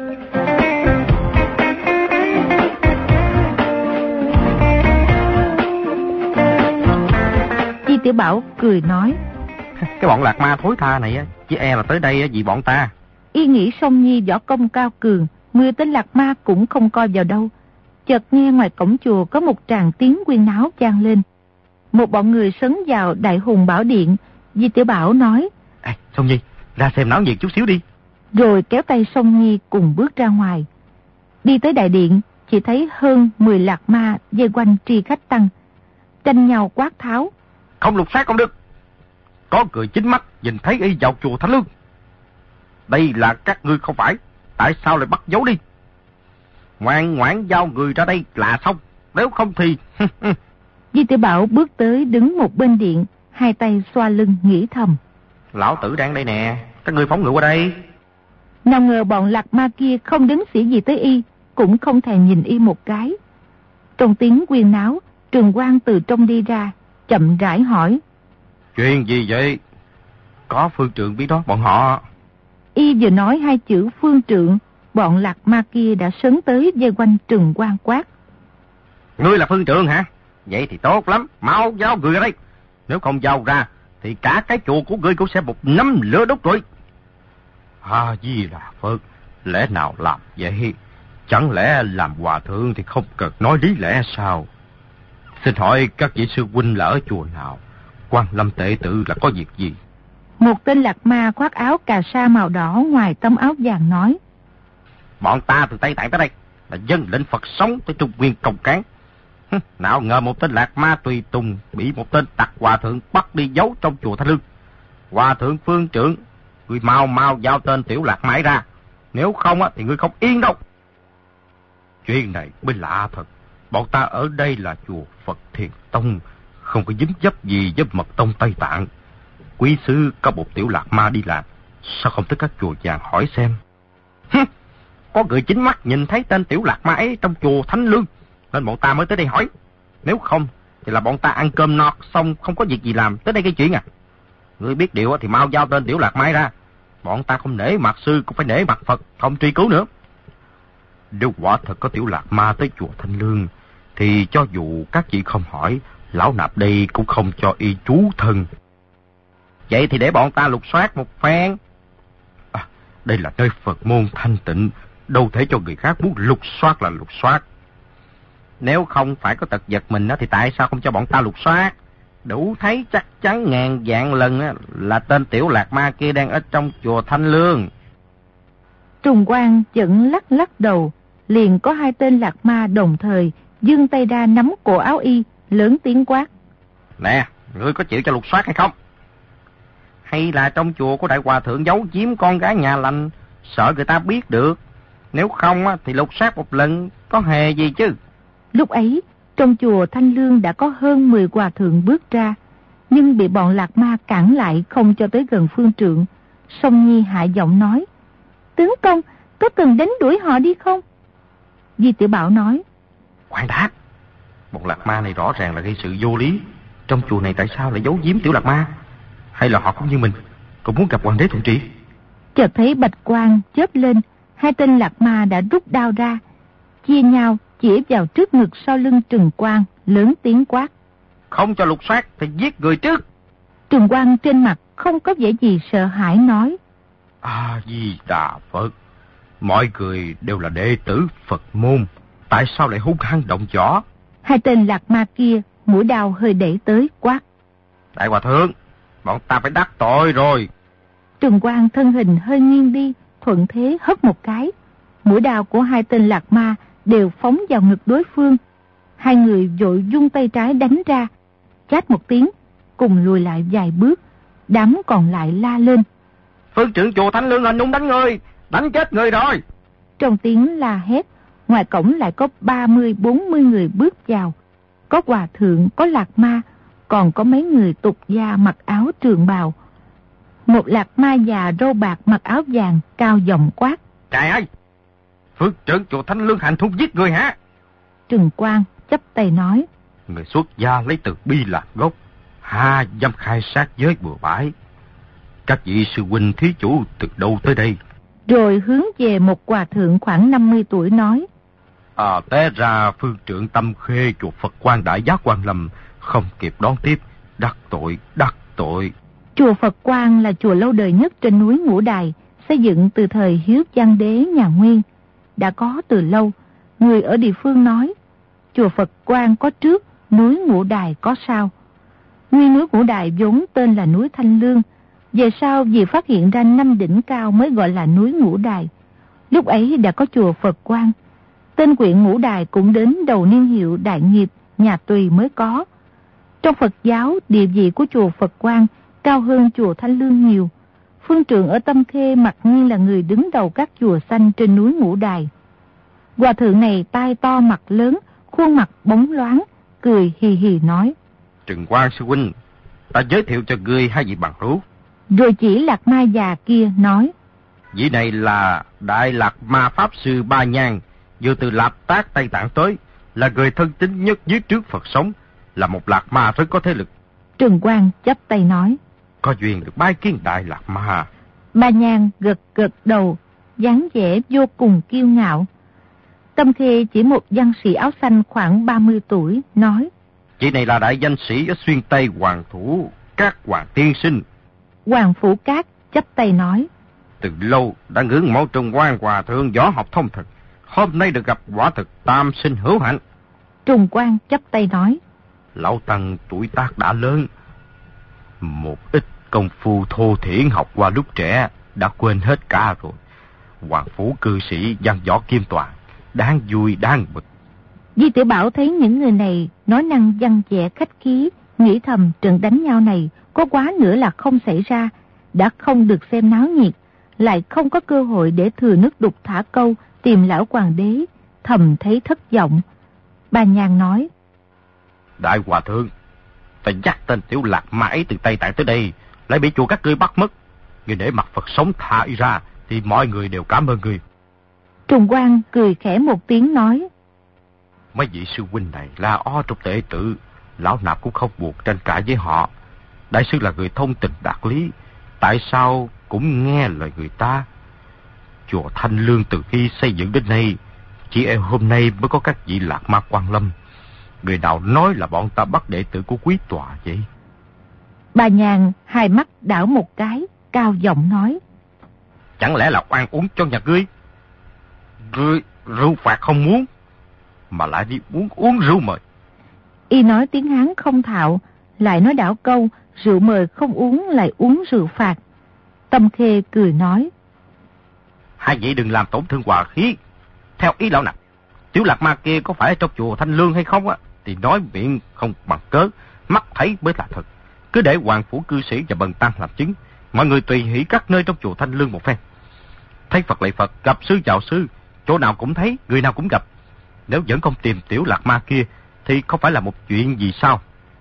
Di Tiểu Bảo cười nói. Cái bọn lạc ma thối tha này chỉ e là tới đây vì bọn ta. Y nghĩ Song Nhi võ công cao cường, mười tên lạc ma cũng không coi vào đâu. Chợt nghe ngoài cổng chùa có một tràng tiếng huyên náo vang lên. một bọn người sấn vào Đại Hùng Bảo Điện. Di Tiểu Bảo nói: À, Song Nhi, ra xem náo nhiệt chút xíu đi. Rồi kéo tay Song Nhi cùng bước ra ngoài. Đi tới đại điện, chỉ thấy hơn mười lạc ma vây quanh Tri Khách Tăng, tranh nhau quát tháo: Không lục soát không được. Có người chính mắt nhìn thấy y vào chùa Thanh Lương. Đây là các ngươi không phải, tại sao lại bắt giấu đi? Ngoan ngoãn giao người ra đây là xong, nếu không thì... Di Tiểu Bảo bước tới đứng một bên điện, hai tay xoa lưng nghĩ thầm: Lão tử đang đây nè, các ngươi phóng ngựa qua đây. Nào ngờ bọn lạc ma kia không đứng xỉ gì tới y, cũng không thèm nhìn y một cái. Trong tiếng quyên náo, Trường Quang từ trong đi ra, chậm rãi hỏi: Chuyện gì vậy? Có phương trượng biết đó bọn họ. Y vừa nói hai chữ phương trượng, bọn lạc ma kia đã sấn tới vây quanh Trường Quang quát: Ngươi là phương trượng hả? Vậy thì tốt lắm, mau giao người ra đây. Nếu không giao ra thì cả cái chùa của ngươi cũng sẽ một nắm lửa đốt rồi. À Di Đà Phật, lẽ nào làm vậy? Chẳng lẽ làm hòa thượng thì không cần nói lý lẽ sao? Xin hỏi các vị sư huynh là ở chùa nào? Quan Lâm Tệ Tự là có việc gì? Một tên lạc ma khoác áo cà sa màu đỏ ngoài tấm áo vàng nói: Bọn ta từ Tây Tạng tới đây là dân lệnh Phật sống tới Trung Nguyên Công Cán. Nào ngờ một tên lạc ma tùy tùng bị một tên tặc hòa thượng bắt đi giấu trong chùa Thanh Lương. Hòa thượng phương trưởng, ngươi mau mau giao tên tiểu lạc mãi ra, nếu không thì ngươi không yên đâu. Chuyện này mới lạ thật. Bọn ta ở đây là chùa Phật Thiền Tông, không có dính dấp gì với mật tông Tây Tạng. Quý sư có một tiểu lạc ma đi làm, sao không tới các chùa vàng hỏi xem? Có người chính mắt nhìn thấy tên tiểu lạc ma ấy trong chùa Thánh Lương, nên bọn ta mới tới đây hỏi. Nếu không thì là bọn ta ăn cơm no xong không có việc gì làm tới đây gây chuyện à? Ngươi biết điều thì mau giao tên tiểu lạc ma ra. Bọn ta không nể mặt sư cũng phải nể mặt Phật, không truy cứu nữa. Nếu quả thật có tiểu lạc ma tới chùa Thanh Lương, thì cho dù các chị không hỏi, lão nạp đây cũng không cho y trú thân. Vậy thì để bọn ta lục soát một phen. À, đây là nơi Phật môn thanh tịnh, đâu thể cho người khác muốn lục soát là lục soát. Nếu không phải có tật giật mình thì tại sao không cho bọn ta lục soát? Đủ thấy chắc chắn ngàn vạn lần là tên tiểu lạc ma kia đang ở trong chùa Thanh Lương. Trùng Quang chẩn lắc lắc đầu, liền có hai tên lạc ma đồng thời giương tay ra nắm cổ áo y, lớn tiếng quát: Nè, ngươi có chịu cho lục soát hay không? Hay là trong chùa của đại hòa thượng giấu giếm con gái nhà lành, sợ người ta biết được? Nếu không thì lục soát một lần có hề gì chứ? Lúc ấy, trong chùa Thanh Lương đã có hơn mười hòa thượng bước ra, nhưng bị bọn lạc ma cản lại không cho tới gần phương trượng. Song Nhi hạ giọng nói: Tướng công, có cần đánh đuổi họ đi không? Di Tiểu Bảo nói: Khoan đã, bọn lạc ma này rõ ràng là gây sự vô lý. Trong chùa này tại sao lại giấu giếm tiểu lạc ma? Hay là họ cũng như mình, cũng muốn gặp hoàng đế thuận trị? Chợt thấy bạch quang chớp lên, hai tên lạc ma đã rút đao ra, chia nhau chỉ vào trước ngực sau lưng Trừng Quang, lớn tiếng quát: Không cho lục soát thì giết người trước. Trừng Quang trên mặt không có vẻ gì sợ hãi nói: A Di Đà Phật, mọi người đều là đệ tử Phật môn, tại sao lại hung hăng động võ? Hai tên lạc ma kia mũi đao hơi đẩy tới quát: Đại hòa thượng, bọn ta phải đắc tội rồi. Trừng Quang thân hình hơi nghiêng đi, thuận thế hất một cái, mũi đao của hai tên lạc ma đều phóng vào ngực đối phương. Hai người vội vung tay trái đánh ra, chát một tiếng, cùng lùi lại vài bước. Đám còn lại la lên: Phương trưởng chùa Thanh Lương hình nung đánh người, đánh chết người rồi. Trong tiếng la hét, ngoài cổng lại có ba mươi bốn mươi người bước vào. Có hòa thượng, có lạc ma, còn có mấy người tục gia mặc áo trường bào. Một lạc ma già râu bạc mặc áo vàng cao giọng quát: Trời ơi, Phương trưởng chùa Thanh Lương hành hung giết người hả? Trừng Quang chắp tay nói: Người xuất gia lấy từ bi làm gốc, ha dám khai sát giới bừa bãi. Các vị sư huynh thí chủ từ đâu tới đây? Rồi hướng về một hòa thượng khoảng năm mươi tuổi nói: À, té ra phương trưởng Tâm Khê chùa Phật Quan Đại Giác Quan Lâm không kịp đón tiếp, đắc tội, đắc tội. Chùa Phật Quan là chùa lâu đời nhất trên núi Ngũ Đài, xây dựng từ thời Hiếu Văn Đế nhà Nguyên. Đã có từ lâu, người ở địa phương nói, chùa Phật Quan có trước, núi Ngũ Đài có sau. Nguyên núi Ngũ Đài vốn tên là núi Thanh Lương, về sau vì phát hiện ra năm đỉnh cao mới gọi là núi Ngũ Đài. Lúc ấy đã có chùa Phật Quang. Tên quyện Ngũ Đài cũng đến đầu niên hiệu Đại Nghiệp, nhà Tùy mới có. Trong Phật giáo, địa vị của chùa Phật Quang cao hơn chùa Thanh Lương nhiều. Phương Trượng ở Tâm Khê mặc nhiên là người đứng đầu các chùa xanh trên núi Ngũ Đài. Hòa thượng này tai to mặt lớn, khuôn mặt bóng loáng, cười hì hì nói: Trừng Quang sư huynh, ta giới thiệu cho ngươi hai vị bằng hữu. Rồi chỉ Lạc Ma già kia nói: Vị này là Đại Lạc Ma Pháp Sư Ba Nhan, vừa từ Lạp Tác Tây Tạng tới, là người thân tín nhất dưới trước Phật sống, là một Lạc Ma rất có thế lực. Trừng Quang chắp tay nói: Có duyên được bái kiến Đại Lạc Ma. Ba Nhan gật gật đầu, dáng vẻ vô cùng kiêu ngạo. Tâm Khê chỉ một văn sĩ áo xanh khoảng ba mươi tuổi, nói: Chị này là đại danh sĩ ở Xuyên Tây Hoàng Thủ Các Hoàng Tiên Sinh. Hoàng Phủ Cát chắp tay nói: Từ lâu đã ngưỡng mộ Trùng Quang hòa thượng võ học thông thực, hôm nay được gặp quả thực tam sinh hữu hạnh. Trùng Quang chắp tay nói: Lão Tăng tuổi tác đã lớn, một ít công phu thô thiển học qua lúc trẻ đã quên hết cả rồi. Hoàng phủ cư sĩ văn võ kim toàn, đáng vui đáng mừng. Di Tiểu Bảo thấy những người này nói năng văn vẻ khách khí, nghĩ thầm trận đánh nhau này có quá nữa là không xảy ra, đã không được xem náo nhiệt, lại không có cơ hội để thừa nước đục thả câu tìm lão hoàng đế, thầm thấy thất vọng. Bà Nhàn nói: Đại hòa thượng, ta dắt tên Tiểu Lạc Ma ấy từ Tây Tạng tới đây, lại bị chùa các ngươi bắt mất. Người để mặt Phật sống thả y ra, thì mọi người đều cảm ơn người. Trùng Quang cười khẽ một tiếng nói: Mấy vị sư huynh này là o trong tệ tự, lão nạp cũng không buộc tranh cãi với họ. Đại sư là người thông tình đạt lý, tại sao cũng nghe lời người ta. Chùa Thanh Lương từ khi xây dựng đến nay, chỉ em hôm nay mới có các vị Lạc Ma Quan Lâm. Người nào nói là bọn ta bắt đệ tử của quý tòa vậy? Bà Nhàn hai mắt đảo một cái, cao giọng nói: Chẳng lẽ là oan uống cho nhà ngươi? Rượu, rượu phạt không muốn, mà lại đi uống uống rượu mời. Y nói tiếng Hán không thạo, lại nói đảo câu rượu mời không uống lại uống rượu phạt. Tâm Khê cười nói: Hai vị đừng làm tổn thương hòa khí. Theo ý lão nạp, Tiểu Lạc Ma kia có phải trong chùa Thanh Lương hay không á, thì nói miệng không bằng cớ, mắt thấy mới là thật. Cứ để hoàng phủ cư sĩ và bần tăng làm chứng, mọi người tùy hỷ các nơi trong chùa Thanh Lương một phen. Thấy Phật lạy Phật, gặp sư chào sư, chỗ nào cũng thấy, người nào cũng gặp. Nếu vẫn không tìm Tiểu Lạc Ma kia, thì không phải là một chuyện gì sao?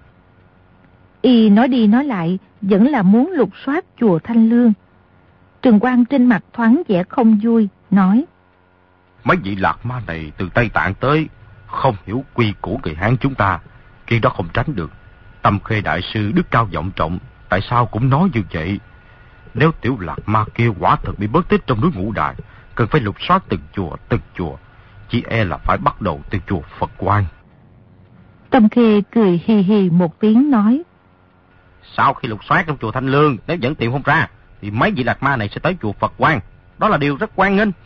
Y nói đi nói lại, vẫn là muốn lục soát chùa Thanh Lương. Trừng Quang trên mặt thoáng vẻ không vui, nói: Mấy vị Lạc Ma này từ Tây Tạng tới, không hiểu quy củ người Hán chúng ta, chuyện đó không tránh được. Tâm Khê đại sư đức cao vọng trọng, tại sao cũng nói như vậy? Nếu Tiểu Lạc Ma kia quả thật bị mất tích trong núi Ngũ Đài, cần phải lục soát từng chùa từng chùa, chỉ e là phải bắt đầu từ chùa Phật Quang. Tâm Khê cười hì hì một tiếng nói: Sau khi lục soát trong chùa Thanh Lương, nếu vẫn tìm không ra, thì mấy vị Lạc Ma này sẽ tới chùa Phật Quang. Đó là điều rất hoan nghênh.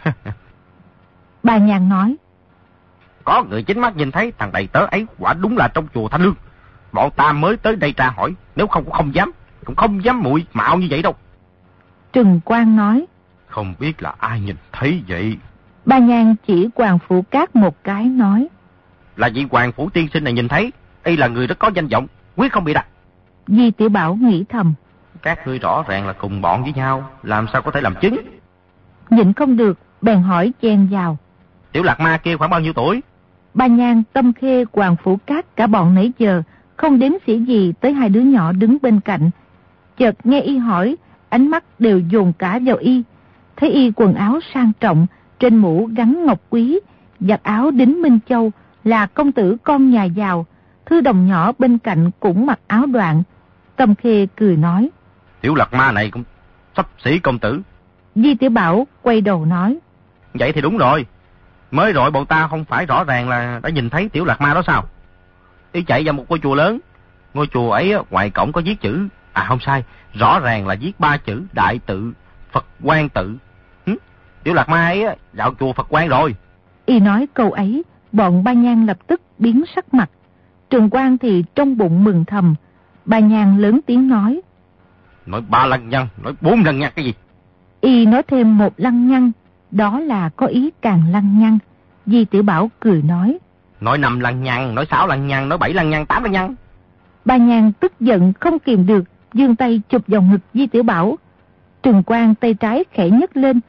Bà Nhàn nói: Có người chính mắt nhìn thấy thằng đầy tớ ấy quả đúng là trong chùa Thanh Lương. Bọn ta mới tới đây tra hỏi, nếu không cũng không dám, cũng không dám muội mạo như vậy đâu. Trừng Quang nói: Không biết là ai nhìn thấy vậy? Bà Nhàn chỉ Hoàng Phủ Cát một cái nói: Là vị Hoàng Phủ tiên sinh này nhìn thấy, y là người rất có danh vọng, quyết không bị đặt. Di Tiểu Bảo nghĩ thầm: Các ngươi rõ ràng là cùng bọn với nhau, làm sao có thể làm chứng? Nhịn không được, bèn hỏi chen vào: Tiểu Lạc Ma kia khoảng bao nhiêu tuổi? Ba Nhan, Tâm Khê, Hoàng Phủ Cát cả bọn nãy giờ không đếm xỉa gì tới hai đứa nhỏ đứng bên cạnh. Chợt nghe y hỏi, ánh mắt đều dồn cả vào y. Thấy y quần áo sang trọng, trên mũ gắn ngọc quý, giặt áo đính Minh Châu, là công tử con nhà giàu. Thư đồng nhỏ bên cạnh cũng mặc áo đoạn. Tâm Khê cười nói: Tiểu Lạc Ma này cũng sắp xỉ công tử. Di Tiểu Bảo quay đầu nói: Vậy thì đúng rồi. Mới rồi bọn ta không phải rõ ràng là đã nhìn thấy Tiểu Lạc Ma đó sao? Y chạy vào một ngôi chùa lớn. Ngôi chùa ấy ngoài cổng có viết chữ, à không sai, rõ ràng là viết ba chữ Đại Tự, Phật Quang Tự. Hứ? Tiểu Lạc Ma ấy vào chùa Phật Quang rồi. Y nói câu ấy, bọn Ba Nhan lập tức biến sắc mặt. Trường Quang thì trong bụng mừng thầm. Bà Nhan lớn tiếng nói. Nói ba lăng nhăng, nói bốn lăng nhăng cái gì? Y nói thêm một lăng nhăng, đó là có ý càng lăng nhăng. Di Tiểu Bảo cười nói. Nói năm lăng nhăng, nói sáu lăng nhăng, nói bảy lăng nhăng, tám lăng nhăng. Bà Nhan tức giận không kìm được, giương tay chụp vào ngực Di Tiểu Bảo. Trừng Quang tay trái khẽ nhấc lên.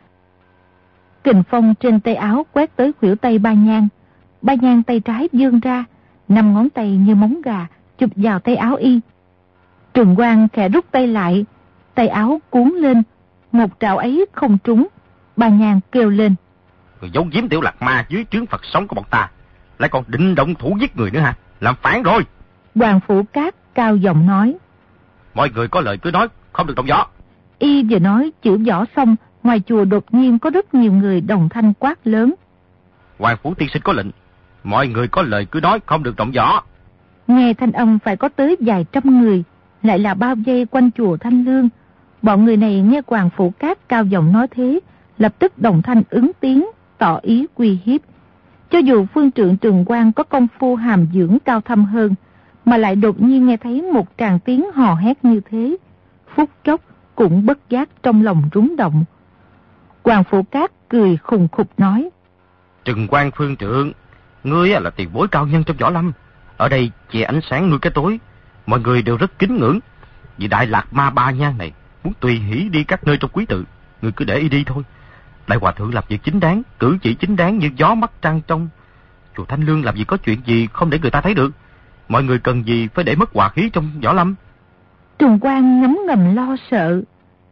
Kình phong trên tay áo quét tới khuỷu tay Ba Nhan. Ba Nhan tay trái vươn ra, năm ngón tay như móng gà chụp vào tay áo y. Trừng Quang khẽ rút tay lại, tay áo cuốn lên, một trảo ấy không trúng. Ba Nhan kêu lên. Người giấu giếm Tiểu Lạc Ma dưới trướng Phật sống của bọn ta, lại còn định động thủ giết người nữa hả? Làm phản rồi. Hoàng Phủ Cát cao giọng nói. Mọi người có lời cứ nói, không được động võ. Y vừa nói chữ võ xong, ngoài chùa đột nhiên có rất nhiều người đồng thanh quát lớn. Hoàng Phủ tiên sinh có lệnh, mọi người có lời cứ nói, không được động võ. Nghe thanh âm phải có tới vài trăm người, lại là bao vây quanh chùa Thanh Lương. Bọn người này nghe Hoàng Phủ Cát cao giọng nói thế, lập tức đồng thanh ứng tiếng, tỏ ý uy hiếp. Cho dù phương trượng Trừng Quang có công phu hàm dưỡng cao thâm hơn, mà lại đột nhiên nghe thấy một tràng tiếng hò hét như thế, phút chốc cũng bất giác trong lòng rúng động. Hoàng Phủ Cát cười khùng khục nói. Trừng Quang phương trượng, ngươi là tiền bối cao nhân trong võ lâm, ở đây che ánh sáng nuôi cái tối, mọi người đều rất kính ngưỡng. Vì Đại Lạc Ma Ba Nhan này muốn tùy hỷ đi các nơi trong quý tự, ngươi cứ để y đi thôi. Đại hòa thượng làm việc chính đáng, cử chỉ chính đáng như gió mắt trăng trong. Chùa Thanh Lương làm gì có chuyện gì không để người ta thấy được. Mọi người cần gì phải để mất hòa khí trong võ lâm. Trừng Quang ngấm ngầm lo sợ.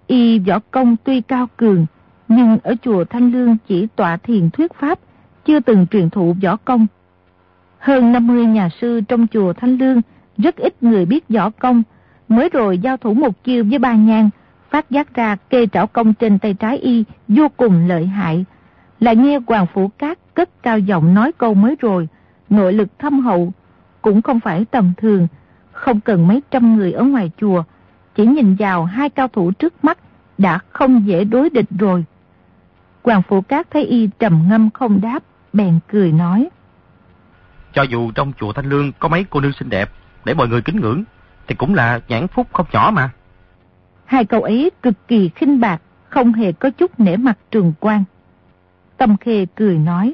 Y võ công tuy cao cường, nhưng ở chùa Thanh Lương chỉ tọa thiền thuyết pháp, chưa từng truyền thụ võ công. Hơn năm mươi nhà sư trong chùa Thanh Lương, rất ít người biết võ công. Mới rồi giao thủ một chiêu với Ba Nhan, phát giác ra kê trảo công trên tay trái y vô cùng lợi hại. Lại nghe Hoàng Phủ Cát cất cao giọng nói câu mới rồi, nội lực thâm hậu, cũng không phải tầm thường, không cần mấy trăm người ở ngoài chùa, chỉ nhìn vào hai cao thủ trước mắt đã không dễ đối địch rồi. Hoàng Phủ Cát thấy y trầm ngâm không đáp, bèn cười nói. Cho dù trong chùa Thanh Lương có mấy cô nương xinh đẹp để mọi người kính ngưỡng, thì cũng là nhãn phúc không nhỏ mà. Hai câu ấy cực kỳ khinh bạc, không hề có chút nể mặt Trừng Quang. Tâm Khê cười nói.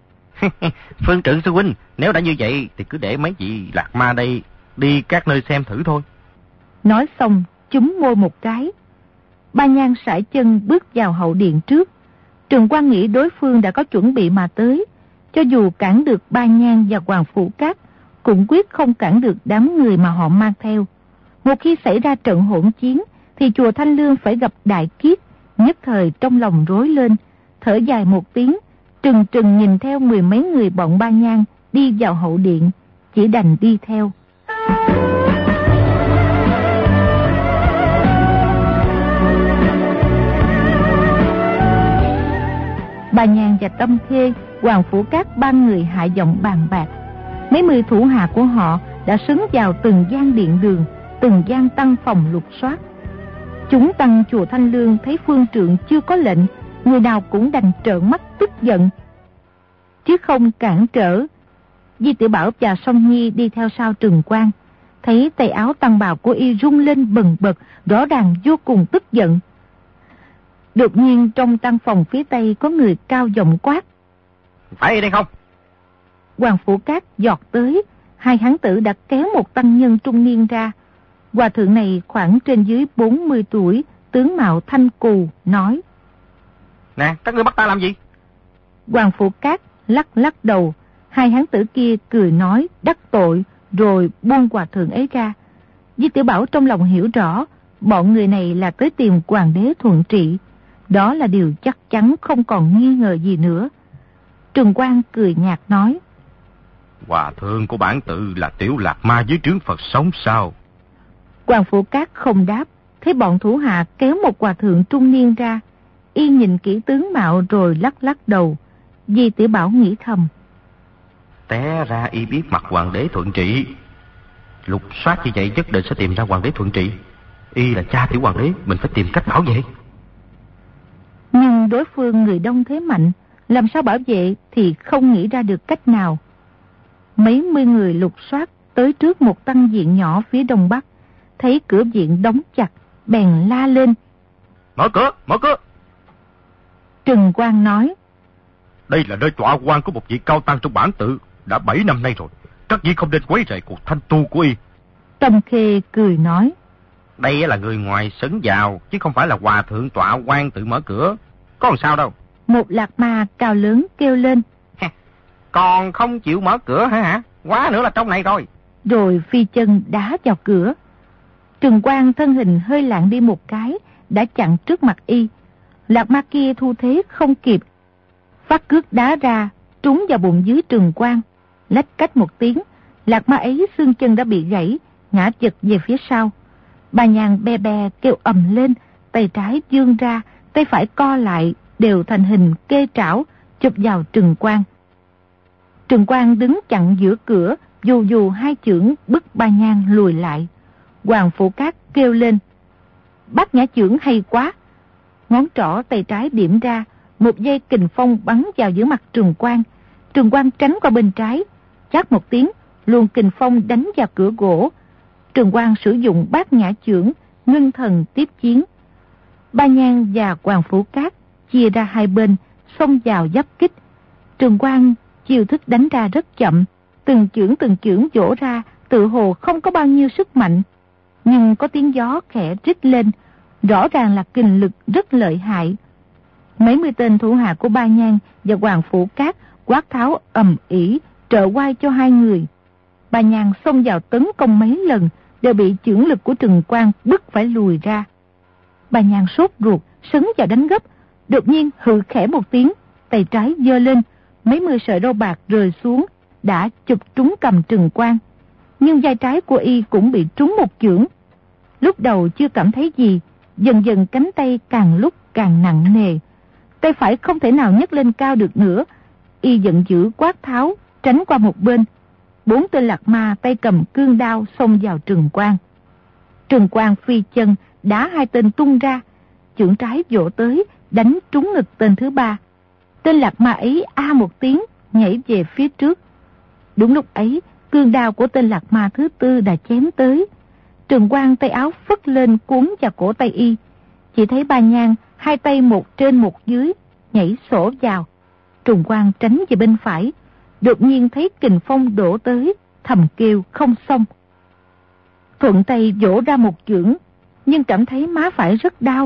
Phương trượng sư huynh, nếu đã như vậy thì cứ để mấy vị Lạc Ma đây đi các nơi xem thử thôi. Nói xong chúm môi một cái. Ba Nhan sải chân bước vào hậu điện trước. Trừng Quang nghĩ đối phương đã có chuẩn bị mà tới, cho dù cản được Ba Nhan và Hoàng Phủ Cát, cũng quyết không cản được đám người mà họ mang theo. Một khi xảy ra trận hỗn chiến, thì chùa Thanh Lương phải gặp đại kiếp. Nhất thời trong lòng rối lên, thở dài một tiếng, trừng trừng nhìn theo mười mấy người bọn Ba Nhan đi vào hậu điện, chỉ đành đi theo. Ba Nhan và Tâm Khê, Hoàng Phủ Cát ba người hạ giọng bàn bạc. Mấy mươi thủ hạ của họ đã sấn vào từng gian điện đường, từng gian tăng phòng lục soát. Chúng tăng chùa Thanh Lương thấy phương trượng chưa có lệnh, người nào cũng đành trợn mắt tức giận, chứ không cản trở. Di Tiểu Bảo và Song Nhi đi theo sau Trừng Quang, thấy tay áo tăng bào của y rung lên bần bật, rõ ràng vô cùng tức giận. Đột nhiên trong tăng phòng phía tây có người cao giọng quát. Phải ở đây không? Hoàng Phủ Cát giọt tới, hai hán tử đã kéo một tăng nhân trung niên ra. Hòa thượng này khoảng trên dưới bốn mươi tuổi, tướng mạo thanh cù, nói. Nè, các ngươi bắt ta làm gì? Hoàng Phủ Cát lắc lắc đầu, hai hán tử kia cười nói đắc tội, rồi buông hòa thượng ấy ra. Di Tiểu Bảo trong lòng hiểu rõ, bọn người này là tới tìm hoàng đế thuận trị. Đó là điều chắc chắn, không còn nghi ngờ gì nữa. Trừng Quang cười nhạt nói. Hòa thượng của bản tự là Tiểu Lạc Ma dưới trướng Phật sống sao? Hoàng Phủ Cát không đáp, thấy bọn thủ hạ kéo một hòa thượng trung niên ra. Y nhìn kỹ tướng mạo rồi lắc lắc đầu. Di Tiểu Bảo nghĩ thầm. Té ra y biết mặt hoàng đế thuận trị. Lục soát như vậy nhất định sẽ tìm ra hoàng đế thuận trị. Y là cha tiểu hoàng đế, mình phải tìm cách bảo vệ. Nhưng đối phương người đông thế mạnh, làm sao bảo vệ thì không nghĩ ra được cách nào. Mấy mươi người lục soát tới trước một tăng diện nhỏ phía đông bắc, thấy cửa viện đóng chặt, bèn la lên. Mở cửa, mở cửa. Trừng Quang nói. Đây là nơi tọa quan của một vị cao tăng trong bản tự, đã bảy năm nay rồi. Các vị không nên quấy rầy cuộc thanh tu của y. Tâm Khê cười nói. Đây là người ngoài sấn vào, chứ không phải là hòa thượng tọa quan tự mở cửa. Có làm sao đâu. Một lạc ma cao lớn kêu lên. Còn không chịu mở cửa hả hả? Quá nữa là trong này rồi. Rồi phi chân đá vào cửa. Trừng Quang thân hình hơi lạng đi một cái, đã chặn trước mặt y. Lạc ma kia thu thế không kịp, phát cước đá ra, trúng vào bụng dưới Trừng Quang. Lách cách một tiếng, lạc ma ấy xương chân đã bị gãy, ngã chật về phía sau. Bà Nhàn be be kêu ầm lên, tay trái vươn ra, tay phải co lại, đều thành hình kê trảo, chụp vào Trừng Quang. Trừng Quang đứng chặn giữa cửa, dù dù hai chưởng bức Bà Nhàn lùi lại. Hoàng Phủ Cát kêu lên. Bác Nhã chưởng hay quá. Ngón trỏ tay trái điểm ra, một dây kình phong bắn vào giữa mặt Trừng Quang. Trừng Quang tránh qua bên trái, chát một tiếng, luồng kình phong đánh vào cửa gỗ. Trừng Quang sử dụng Bát Nhã chưởng, ngưng thần tiếp chiến. Ba Nhan và Hoàng Phủ Cát chia ra hai bên, xông vào giáp kích. Trừng Quang chiêu thức đánh ra rất chậm, từng chưởng từng chưởng vỗ ra, tự hồ không có bao nhiêu sức mạnh, nhưng có tiếng gió khẽ rít lên, rõ ràng là kình lực rất lợi hại. Mấy mươi tên thủ hạ của Ba Nhan và Hoàng Phủ Cát quát tháo ầm ĩ trợ oai cho hai người. Ba Nhan xông vào tấn công mấy lần, đều bị chưởng lực của Trừng Quang bức phải lùi ra. Ba Nhan sốt ruột, sấn vào đánh gấp, đột nhiên hự khẽ một tiếng, tay trái giơ lên, mấy mươi sợi râu bạc rơi xuống, đã chụp trúng cầm Trừng Quang. Nhưng vai trái của y cũng bị trúng một chưởng. Lúc đầu chưa cảm thấy gì, dần dần cánh tay càng lúc càng nặng nề. Tay phải không thể nào nhấc lên cao được nữa. Y giận dữ quát tháo, tránh qua một bên. Bốn tên lạc ma tay cầm cương đao xông vào Trừng Quang. Trừng Quang phi chân, đá hai tên tung ra. Chưởng trái vỗ tới, đánh trúng ngực tên thứ ba. Tên lạc ma ấy a một tiếng, nhảy về phía trước. Đúng lúc ấy, cương đao của tên lạc ma thứ tư đã chém tới. Trừng Quang tay áo phất lên cuốn vào cổ tay y. Chỉ thấy Ba Nhan hai tay một trên một dưới, nhảy sổ vào. Trừng Quang tránh về bên phải, đột nhiên thấy kình phong đổ tới, thầm kêu không xong. Thuận tay vỗ ra một chưởng, nhưng cảm thấy má phải rất đau.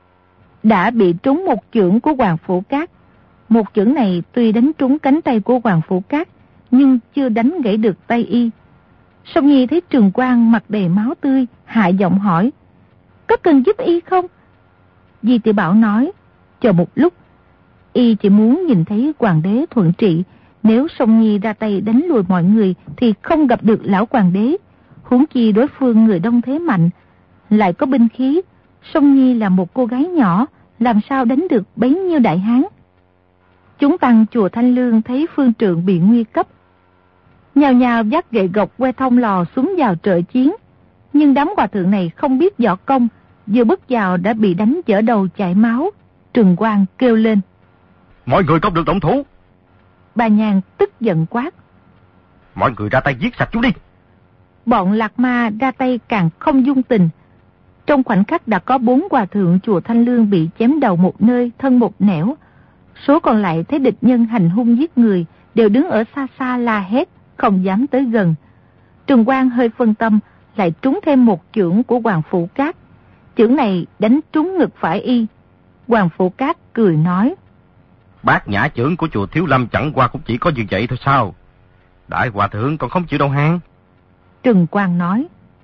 Đã bị trúng một chưởng của Hoàng Phủ Cát. Một chưởng này tuy đánh trúng cánh tay của Hoàng Phủ Cát, nhưng chưa đánh gãy được tay y. Song Nhi thấy Trừng Quang mặt đầy máu tươi, hạ giọng hỏi, có cần giúp y không? Di Tiểu Bảo nói, chờ một lúc, y chỉ muốn nhìn thấy hoàng đế thuận trị. Nếu Song Nhi ra tay đánh lùi mọi người thì không gặp được lão hoàng đế. Huống chi đối phương người đông thế mạnh, lại có binh khí. Song Nhi là một cô gái nhỏ, làm sao đánh được bấy nhiêu đại hán? Chúng tăng chùa Thanh Lương thấy phương trượng bị nguy cấp, nhào nhào vác gậy gộc que thông lò xuống vào trợ chiến. Nhưng đám hòa thượng này không biết võ công, vừa bước vào đã bị đánh vỡ đầu chảy máu. Trừng Quang kêu lên, mọi người không được động thủ. Bà Nhàn tức giận quát, mọi người ra tay giết sạch chúng đi. Bọn lạc ma ra tay càng không dung tình. Trong khoảnh khắc đã có bốn hòa thượng chùa Thanh Lương bị chém đầu một nơi, thân một nẻo. Số còn lại thấy địch nhân hành hung giết người, đều đứng ở xa xa la hét, không dám tới gần. Trừng Quang hơi phân tâm, lại trúng thêm một chưởng của Hoàng Phủ Cát. Chưởng này đánh trúng ngực phải y. Hoàng Phủ Cát cười nói, Bát Nhã chưởng của chùa Thiếu Lâm chẳng qua cũng chỉ có như vậy thôi sao? Đại hòa thượng còn không chịu đâu hang. Trừng Quang nói,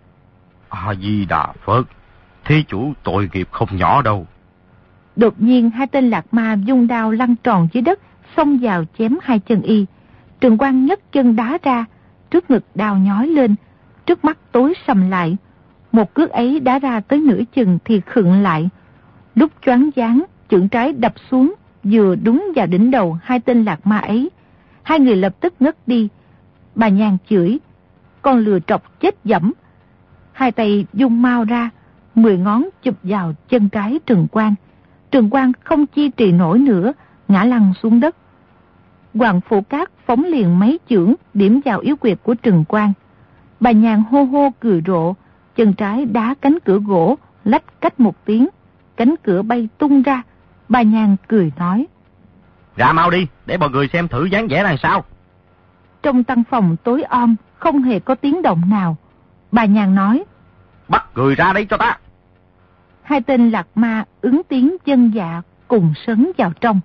A Di Đà Phật, thí chủ tội nghiệp không nhỏ đâu. Đột nhiên hai tên lạc ma vung đao lăn tròn dưới đất, xông vào chém hai chân y. Trừng Quang nhấc chân đá ra, trước ngực đao nhói lên, trước mắt tối sầm lại. Một cước ấy đá ra tới nửa chừng thì khựng lại. Lúc choáng váng, chưởng trái đập xuống, vừa đúng vào đỉnh đầu hai tên lạc ma ấy. Hai người lập tức ngất đi. Bà Nhan chửi, con lừa trọc chết dẫm. Hai tay dung mau ra, mười ngón chụp vào chân trái Trừng Quang. Trừng Quang không chi trì nổi nữa, ngã lăn xuống đất. Hoàng Phủ Cát phóng liền mấy chưởng điểm vào yếu quyệt của Trừng Quang. Bà Nhàn hô hô cười rộ, Chân trái đá cánh cửa gỗ, lách cách một tiếng, cánh cửa bay tung ra. Bà Nhàn cười nói: Ra mau đi, để mọi người xem thử dáng vẻ là sao. Trong căn phòng tối om, không hề có tiếng động nào. Bà Nhàn nói: Bắt người ra đây cho ta. Hai tên lạc ma ứng tiếng dân dạ cùng sấn vào trong.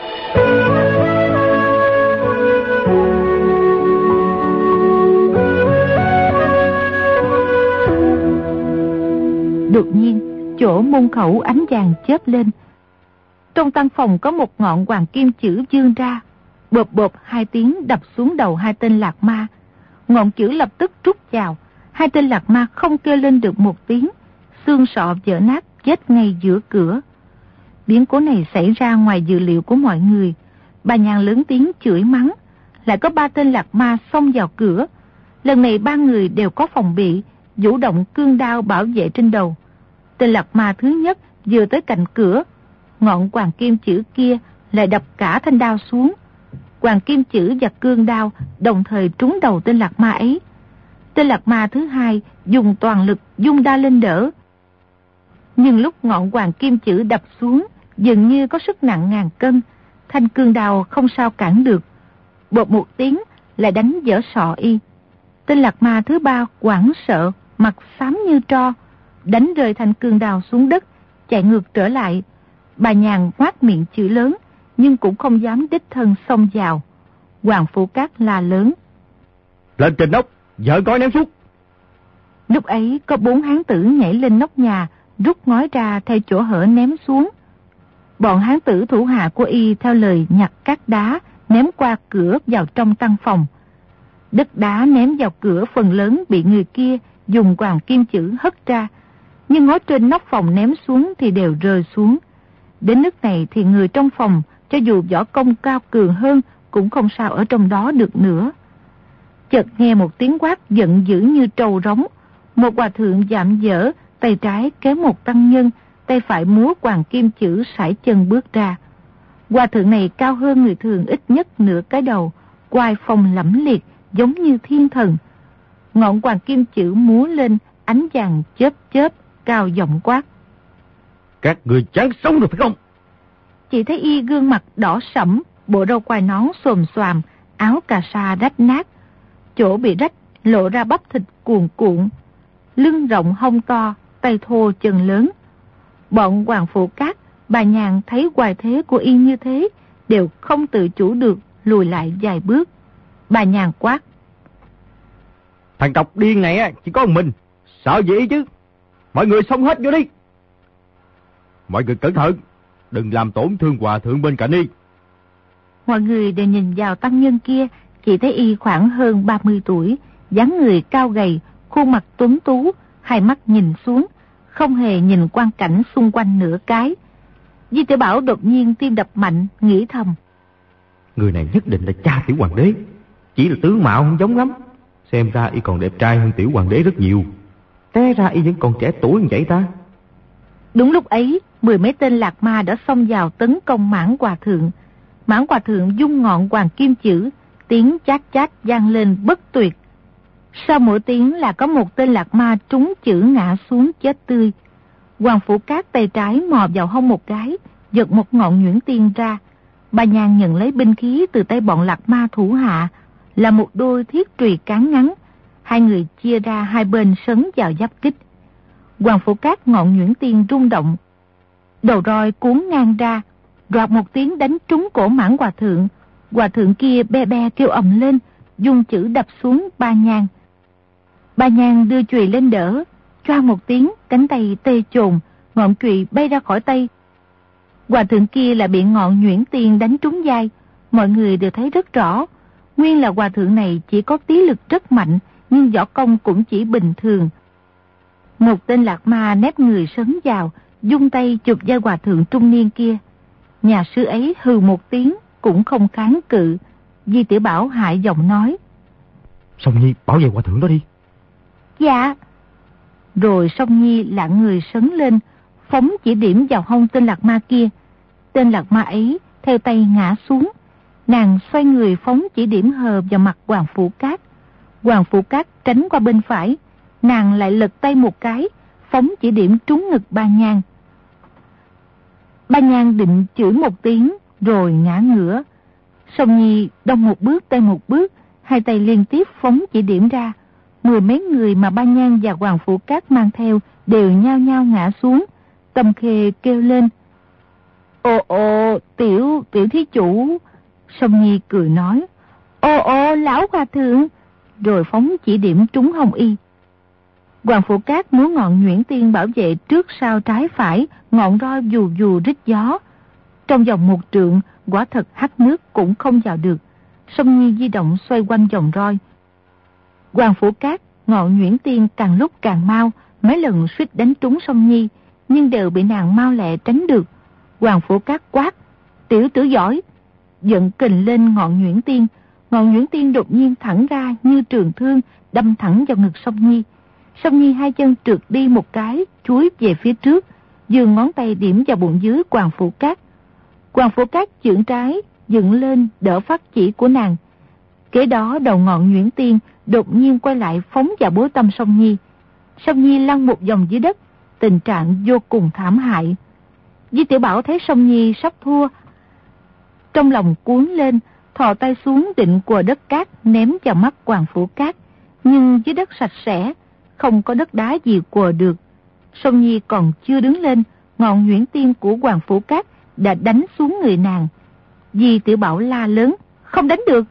Đột nhiên, chỗ môn khẩu ánh vàng chớp lên. Trong căn phòng có một ngọn hoàng kim chữ vươn ra, bộp bộp hai tiếng đập xuống đầu hai tên lạc ma. Ngọn chữ lập tức trút vào, hai tên lạc ma không kêu lên được một tiếng, xương sọ vỡ nát chết ngay giữa cửa. Biến cố này xảy ra ngoài dự liệu của mọi người. Bà Nhàn lớn tiếng chửi mắng, lại có ba tên lạc ma xông vào cửa. Lần này ba người đều có phòng bị, vũ động cương đao bảo vệ trên đầu. Tên lạc ma thứ nhất vừa tới cạnh cửa, ngọn hoàng kim chữ kia lại đập cả thanh đao xuống. Hoàng kim chữ và cương đao đồng thời trúng đầu tên lạc ma ấy. Tên lạc ma thứ hai dùng toàn lực dung đao lên đỡ. Nhưng lúc ngọn hoàng kim chữ đập xuống, dường như có sức nặng ngàn cân, thanh cương đao không sao cản được. Bột một tiếng lại đánh vỡ sọ y. Tên lạc ma thứ ba hoảng sợ, mặt xám như tro, đánh rơi thanh cương đao xuống đất, chạy ngược trở lại. Bà Nhàn ngoác miệng chửi lớn, nhưng cũng không dám đích thân xông vào. Hoàng Phủ Cát la lớn: Lên trên nóc, vợ gói ném xuống. Lúc ấy có bốn hán tử nhảy lên nóc nhà, rút ngói ra theo chỗ hở ném xuống. Bọn hán tử thủ hạ của y theo lời nhặt cát đá ném qua cửa vào trong căn phòng. Đất đá ném vào cửa phần lớn bị người kia dùng hoàng kim chữ hất ra, nhưng ngói trên nóc phòng ném xuống thì đều rơi xuống. Đến nước này thì người trong phòng, cho dù võ công cao cường hơn, cũng không sao ở trong đó được nữa. Chợt nghe một tiếng quát giận dữ như trâu rống. Một hòa thượng dạm dở, tay trái kéo một tăng nhân, tay phải múa hoàng kim chữ sải chân bước ra. Hòa thượng này cao hơn người thường ít nhất nửa cái đầu, oai phong lẫm liệt, giống như thiên thần. Ngọn hoàng kim chữ múa lên, ánh vàng chớp chớp, cao giọng quát: Các người chán sống rồi phải không? Chỉ thấy y gương mặt đỏ sẫm, bộ râu quai nón xồm xoàm, áo cà sa rách nát, chỗ bị rách lộ ra bắp thịt cuồn cuộn, lưng rộng hông to, tay thô chân lớn. Bọn Hoàng Phủ Cát, bà Nhàn thấy hoài thế của y như thế, đều không tự chủ được lùi lại vài bước. Bà Nhàn quát: Thằng tộc điên này á, chỉ có một mình, sợ gì chứ? Mọi người xông hết vô đi. Mọi người cẩn thận, đừng làm tổn thương hòa thượng bên cạnh y. Mọi người đều nhìn vào tăng nhân kia, chỉ thấy y khoảng hơn ba mươi tuổi, dáng người cao gầy, khuôn mặt tuấn tú, hai mắt nhìn xuống, không hề nhìn quang cảnh xung quanh nửa cái. Di Tiểu Bảo đột nhiên tim đập mạnh, nghĩ thầm: Người này nhất định là cha tiểu hoàng đế, chỉ là tướng mạo không giống lắm. Xem ra y còn đẹp trai hơn tiểu hoàng đế rất nhiều. Té ra y vẫn còn trẻ tuổi như vậy ta. Đúng lúc ấy, mười mấy tên lạc ma đã xông vào tấn công Mãn Hòa Thượng. Mãn Hòa Thượng dung ngọn hoàng kim chữ, tiếng chát chát vang lên bất tuyệt. Sau mỗi tiếng là có một tên lạc ma trúng chữ ngã xuống chết tươi. Hoàng Phủ Cát tay trái mò vào hông một cái, giật một ngọn nhuyễn tiên ra. Bà Nhàn nhận lấy binh khí từ tay bọn lạc ma thủ hạ, là một đôi thiết trùy cán ngắn. Hai người chia ra hai bên sấn vào giáp kích. Hoàng Phủ Cát ngọn nhuyễn tiên rung động, đầu roi cuốn ngang ra, đoạt một tiếng đánh trúng cổ Mãn Hòa Thượng. Hòa thượng kia be be kêu ầm lên, dùng chữ đập xuống Ba Nhàn. Ba Nhàn đưa chùy lên đỡ, choang một tiếng, cánh tay tê chồn, ngọn chùy bay ra khỏi tay. Hòa thượng kia là bị ngọn nhuyễn tiên đánh trúng vai. Mọi người đều thấy rất rõ, nguyên là hòa thượng này chỉ có tí lực rất mạnh, nhưng võ công cũng chỉ bình thường. Một tên lạc ma nép người sấn vào, dung tay chụp vai hòa thượng trung niên kia. Nhà sư ấy hừ một tiếng, cũng không kháng cự. Di Tiểu Bảo hại giọng nói: Song Nhi bảo vệ hòa thượng đó đi. Dạ. Rồi Song Nhi lạng người sấn lên, phóng chỉ điểm vào hông tên lạc ma kia. Tên lạc ma ấy theo tay ngã xuống. Nàng xoay người phóng chỉ điểm hờ vào mặt Hoàng Phủ Cát. Hoàng Phủ Cát tránh qua bên phải, nàng lại lật tay một cái, phóng chỉ điểm trúng ngực Ba Nhan. Ba Nhan định chửi một tiếng rồi ngã ngửa. Song Nhi đông một bước tây một bước, hai tay liên tiếp phóng chỉ điểm ra. Mười mấy người mà Ba Nhan và Hoàng Phủ Cát mang theo đều nhao nhao ngã xuống. Tâm Khê kêu lên: Ô ô, tiểu, tiểu thí chủ. Song Nhi cười nói: Ô ô, lão hòa thượng. Rồi phóng chỉ điểm trúng Hồng Y. Hoàng Phủ Cát múa ngọn nhuyễn tiên bảo vệ trước sau trái phải, ngọn roi dù dù rít gió. Trong vòng một trượng, quả thật hắt nước cũng không vào được. Song Nhi di động xoay quanh vòng roi. Hoàng Phủ Cát, ngọn nhuyễn tiên càng lúc càng mau, mấy lần suýt đánh trúng Song Nhi, nhưng đều bị nàng mau lẹ tránh được. Hoàng Phủ Cát quát: Tiểu tử giỏi! Giận kình lên ngọn nhuyễn tiên. Ngọn nhuyễn tiên đột nhiên thẳng ra như trường thương, đâm thẳng vào ngực Song Nhi. Song Nhi hai chân trượt đi một cái, chuối về phía trước, giương ngón tay điểm vào bụng dưới Hoàng Phủ Cát. Hoàng Phủ Cát chưởng trái dựng lên đỡ phát chỉ của nàng. Kế đó đầu ngọn nhuyễn tiên đột nhiên quay lại phóng vào bối tâm Song Nhi. Song Nhi lăn một vòng dưới đất, tình trạng vô cùng thảm hại. Di Tiểu Bảo thấy Song Nhi sắp thua, trong lòng cuốn lên, thò tay xuống định quờ đất cát ném vào mắt Hoàng Phủ Cát, nhưng dưới đất sạch sẽ, không có đất đá gì quờ được. Song Nhi còn chưa đứng lên, ngọn nhuyễn tiên của Hoàng Phủ Cát đã đánh xuống người nàng. Di Tiểu Bảo la lớn: Không đánh được!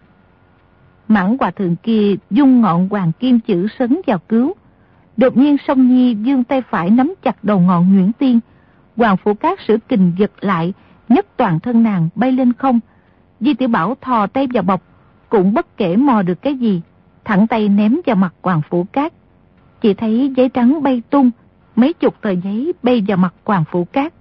Mãn hòa thượng kia dung ngọn hoàng kim chữ sấn vào cứu. Đột nhiên Song Nhi giương tay phải nắm chặt đầu ngọn nhuyễn tiên. Hoàng Phủ Cát sử kình giật lại, nhấc toàn thân nàng bay lên không. Di Tiểu Bảo thò tay vào bọc, cũng bất kể mò được cái gì, thẳng tay ném vào mặt Hoàng Phủ Cát. Chỉ thấy giấy trắng bay tung, mấy chục tờ giấy bay vào mặt Hoàng Phủ Cát.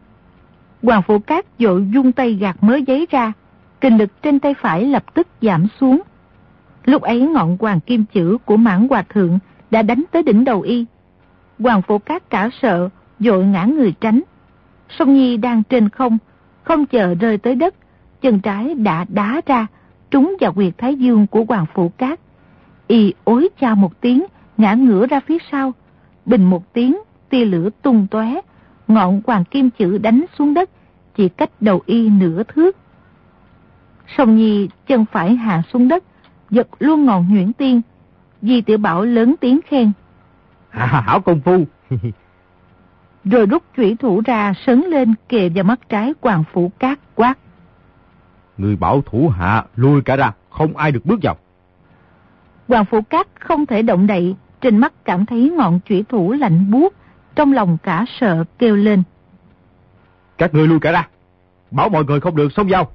Hoàng Phủ Cát vội vung tay gạt mớ giấy ra, kình lực trên tay phải lập tức giảm xuống. Lúc ấy ngọn hoàng kim chữ của Mãn hòa thượng đã đánh tới đỉnh đầu y. Hoàng Phủ Cát cả sợ, vội ngã người tránh. Song Nhi đang trên không, không chờ rơi tới đất, chân trái đã đá ra, trúng vào huyệt thái dương của Hoàng Phủ Cát. Y ối chao một tiếng, ngã ngửa ra phía sau. Bình một tiếng, tia lửa tung tóe, ngọn hoàng kim chữ đánh xuống đất, chỉ cách đầu y nửa thước. Song Nhi chân phải hạ xuống đất, giật luôn ngọn nhuyễn tiên. Di Tiểu Bảo lớn tiếng khen: À, hảo công phu! Rồi rút chủy thủ ra sấn lên kề vào mắt trái Hoàng Phủ Cát quát: Người bảo thủ hạ lui cả ra, không ai được bước vào. Hoàng Phủ Cát không thể động đậy, trên mắt cảm thấy ngọn chủy thủ lạnh buốt, trong lòng cả sợ kêu lên: Các ngươi lui cả ra, bảo mọi người không được xông vào.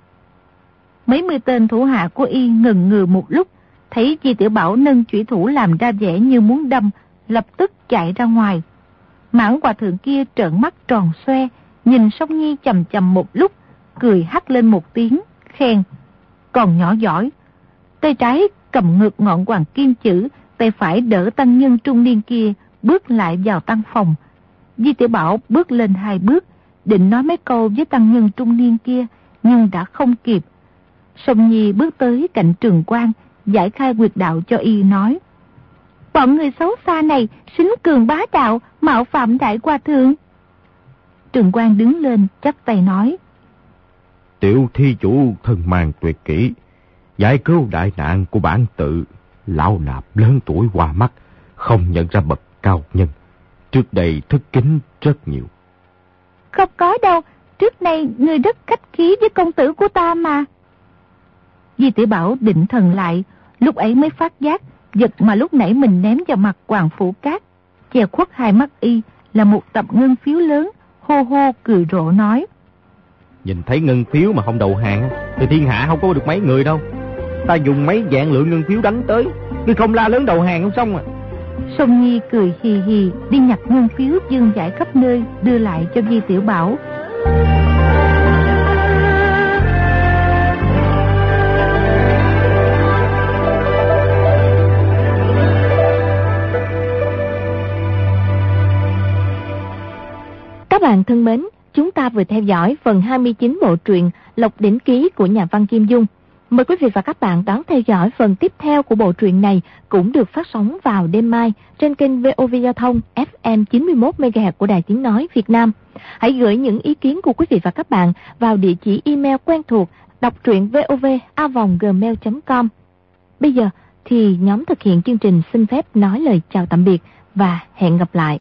Mấy mươi tên thủ hạ của y ngần ngừ một lúc, thấy Di Tiểu Bảo nâng chủy thủ làm ra vẻ như muốn đâm, lập tức chạy ra ngoài. Mãn hòa thượng kia trợn mắt tròn xoe, nhìn Song Nhi chầm chầm một lúc, cười hắt lên một tiếng, khen: Còn nhỏ giỏi. Tay trái cầm ngược ngọn hoàng kim chữ, tay phải đỡ tăng nhân trung niên kia bước lại vào tăng phòng. Di Tiểu Bảo bước lên hai bước, định nói mấy câu với tăng nhân trung niên kia, nhưng đã không kịp. Song Nhi bước tới cạnh Trường Quang, giải khai quyệt đạo cho y nói: Bọn người xấu xa này xính cường bá đạo, mạo phạm đại hòa thượng. Trường Quang đứng lên chắp tay nói: Tiểu thi chủ thân mang tuyệt kỹ, giải cứu đại nạn của bản tự, lão nạp lớn tuổi qua mắt, không nhận ra bậc cao nhân. Trước đây thất kính rất nhiều. Không có đâu, trước nay người rất khách khí với công tử của ta mà. Di Tiểu Bảo định thần lại, lúc ấy mới phát giác vật mà lúc nãy mình ném vào mặt Hoàng Phủ Cát, che khuất hai mắt y là một tập ngân phiếu lớn, hô hô cười rộ nói: Nhìn thấy ngân phiếu mà không đầu hàng thì thiên hạ không có được mấy người đâu. Ta dùng mấy vạn lượng ngân phiếu đánh tới, ngươi không la lớn đầu hàng không xong à. Song Nhi cười hì hì đi nhặt ngân phiếu dương dải khắp nơi đưa lại cho Di Tiểu Bảo. Các bạn thân mến, chúng ta vừa theo dõi phần hai mươi chín bộ truyện Lộc Đỉnh Ký của nhà văn Kim Dung. Mời quý vị và các bạn đón theo dõi phần tiếp theo của bộ truyện này, cũng được phát sóng vào đêm mai trên kênh vê o vê Giao thông ép em chín mươi mốt mê ga héc của Đài Tiếng Nói Việt Nam. Hãy gửi những ý kiến của quý vị và các bạn vào địa chỉ email quen thuộc đọc truyện vov a vòng gmail chấm com. Bây giờ thì nhóm thực hiện chương trình xin phép nói lời chào tạm biệt và hẹn gặp lại.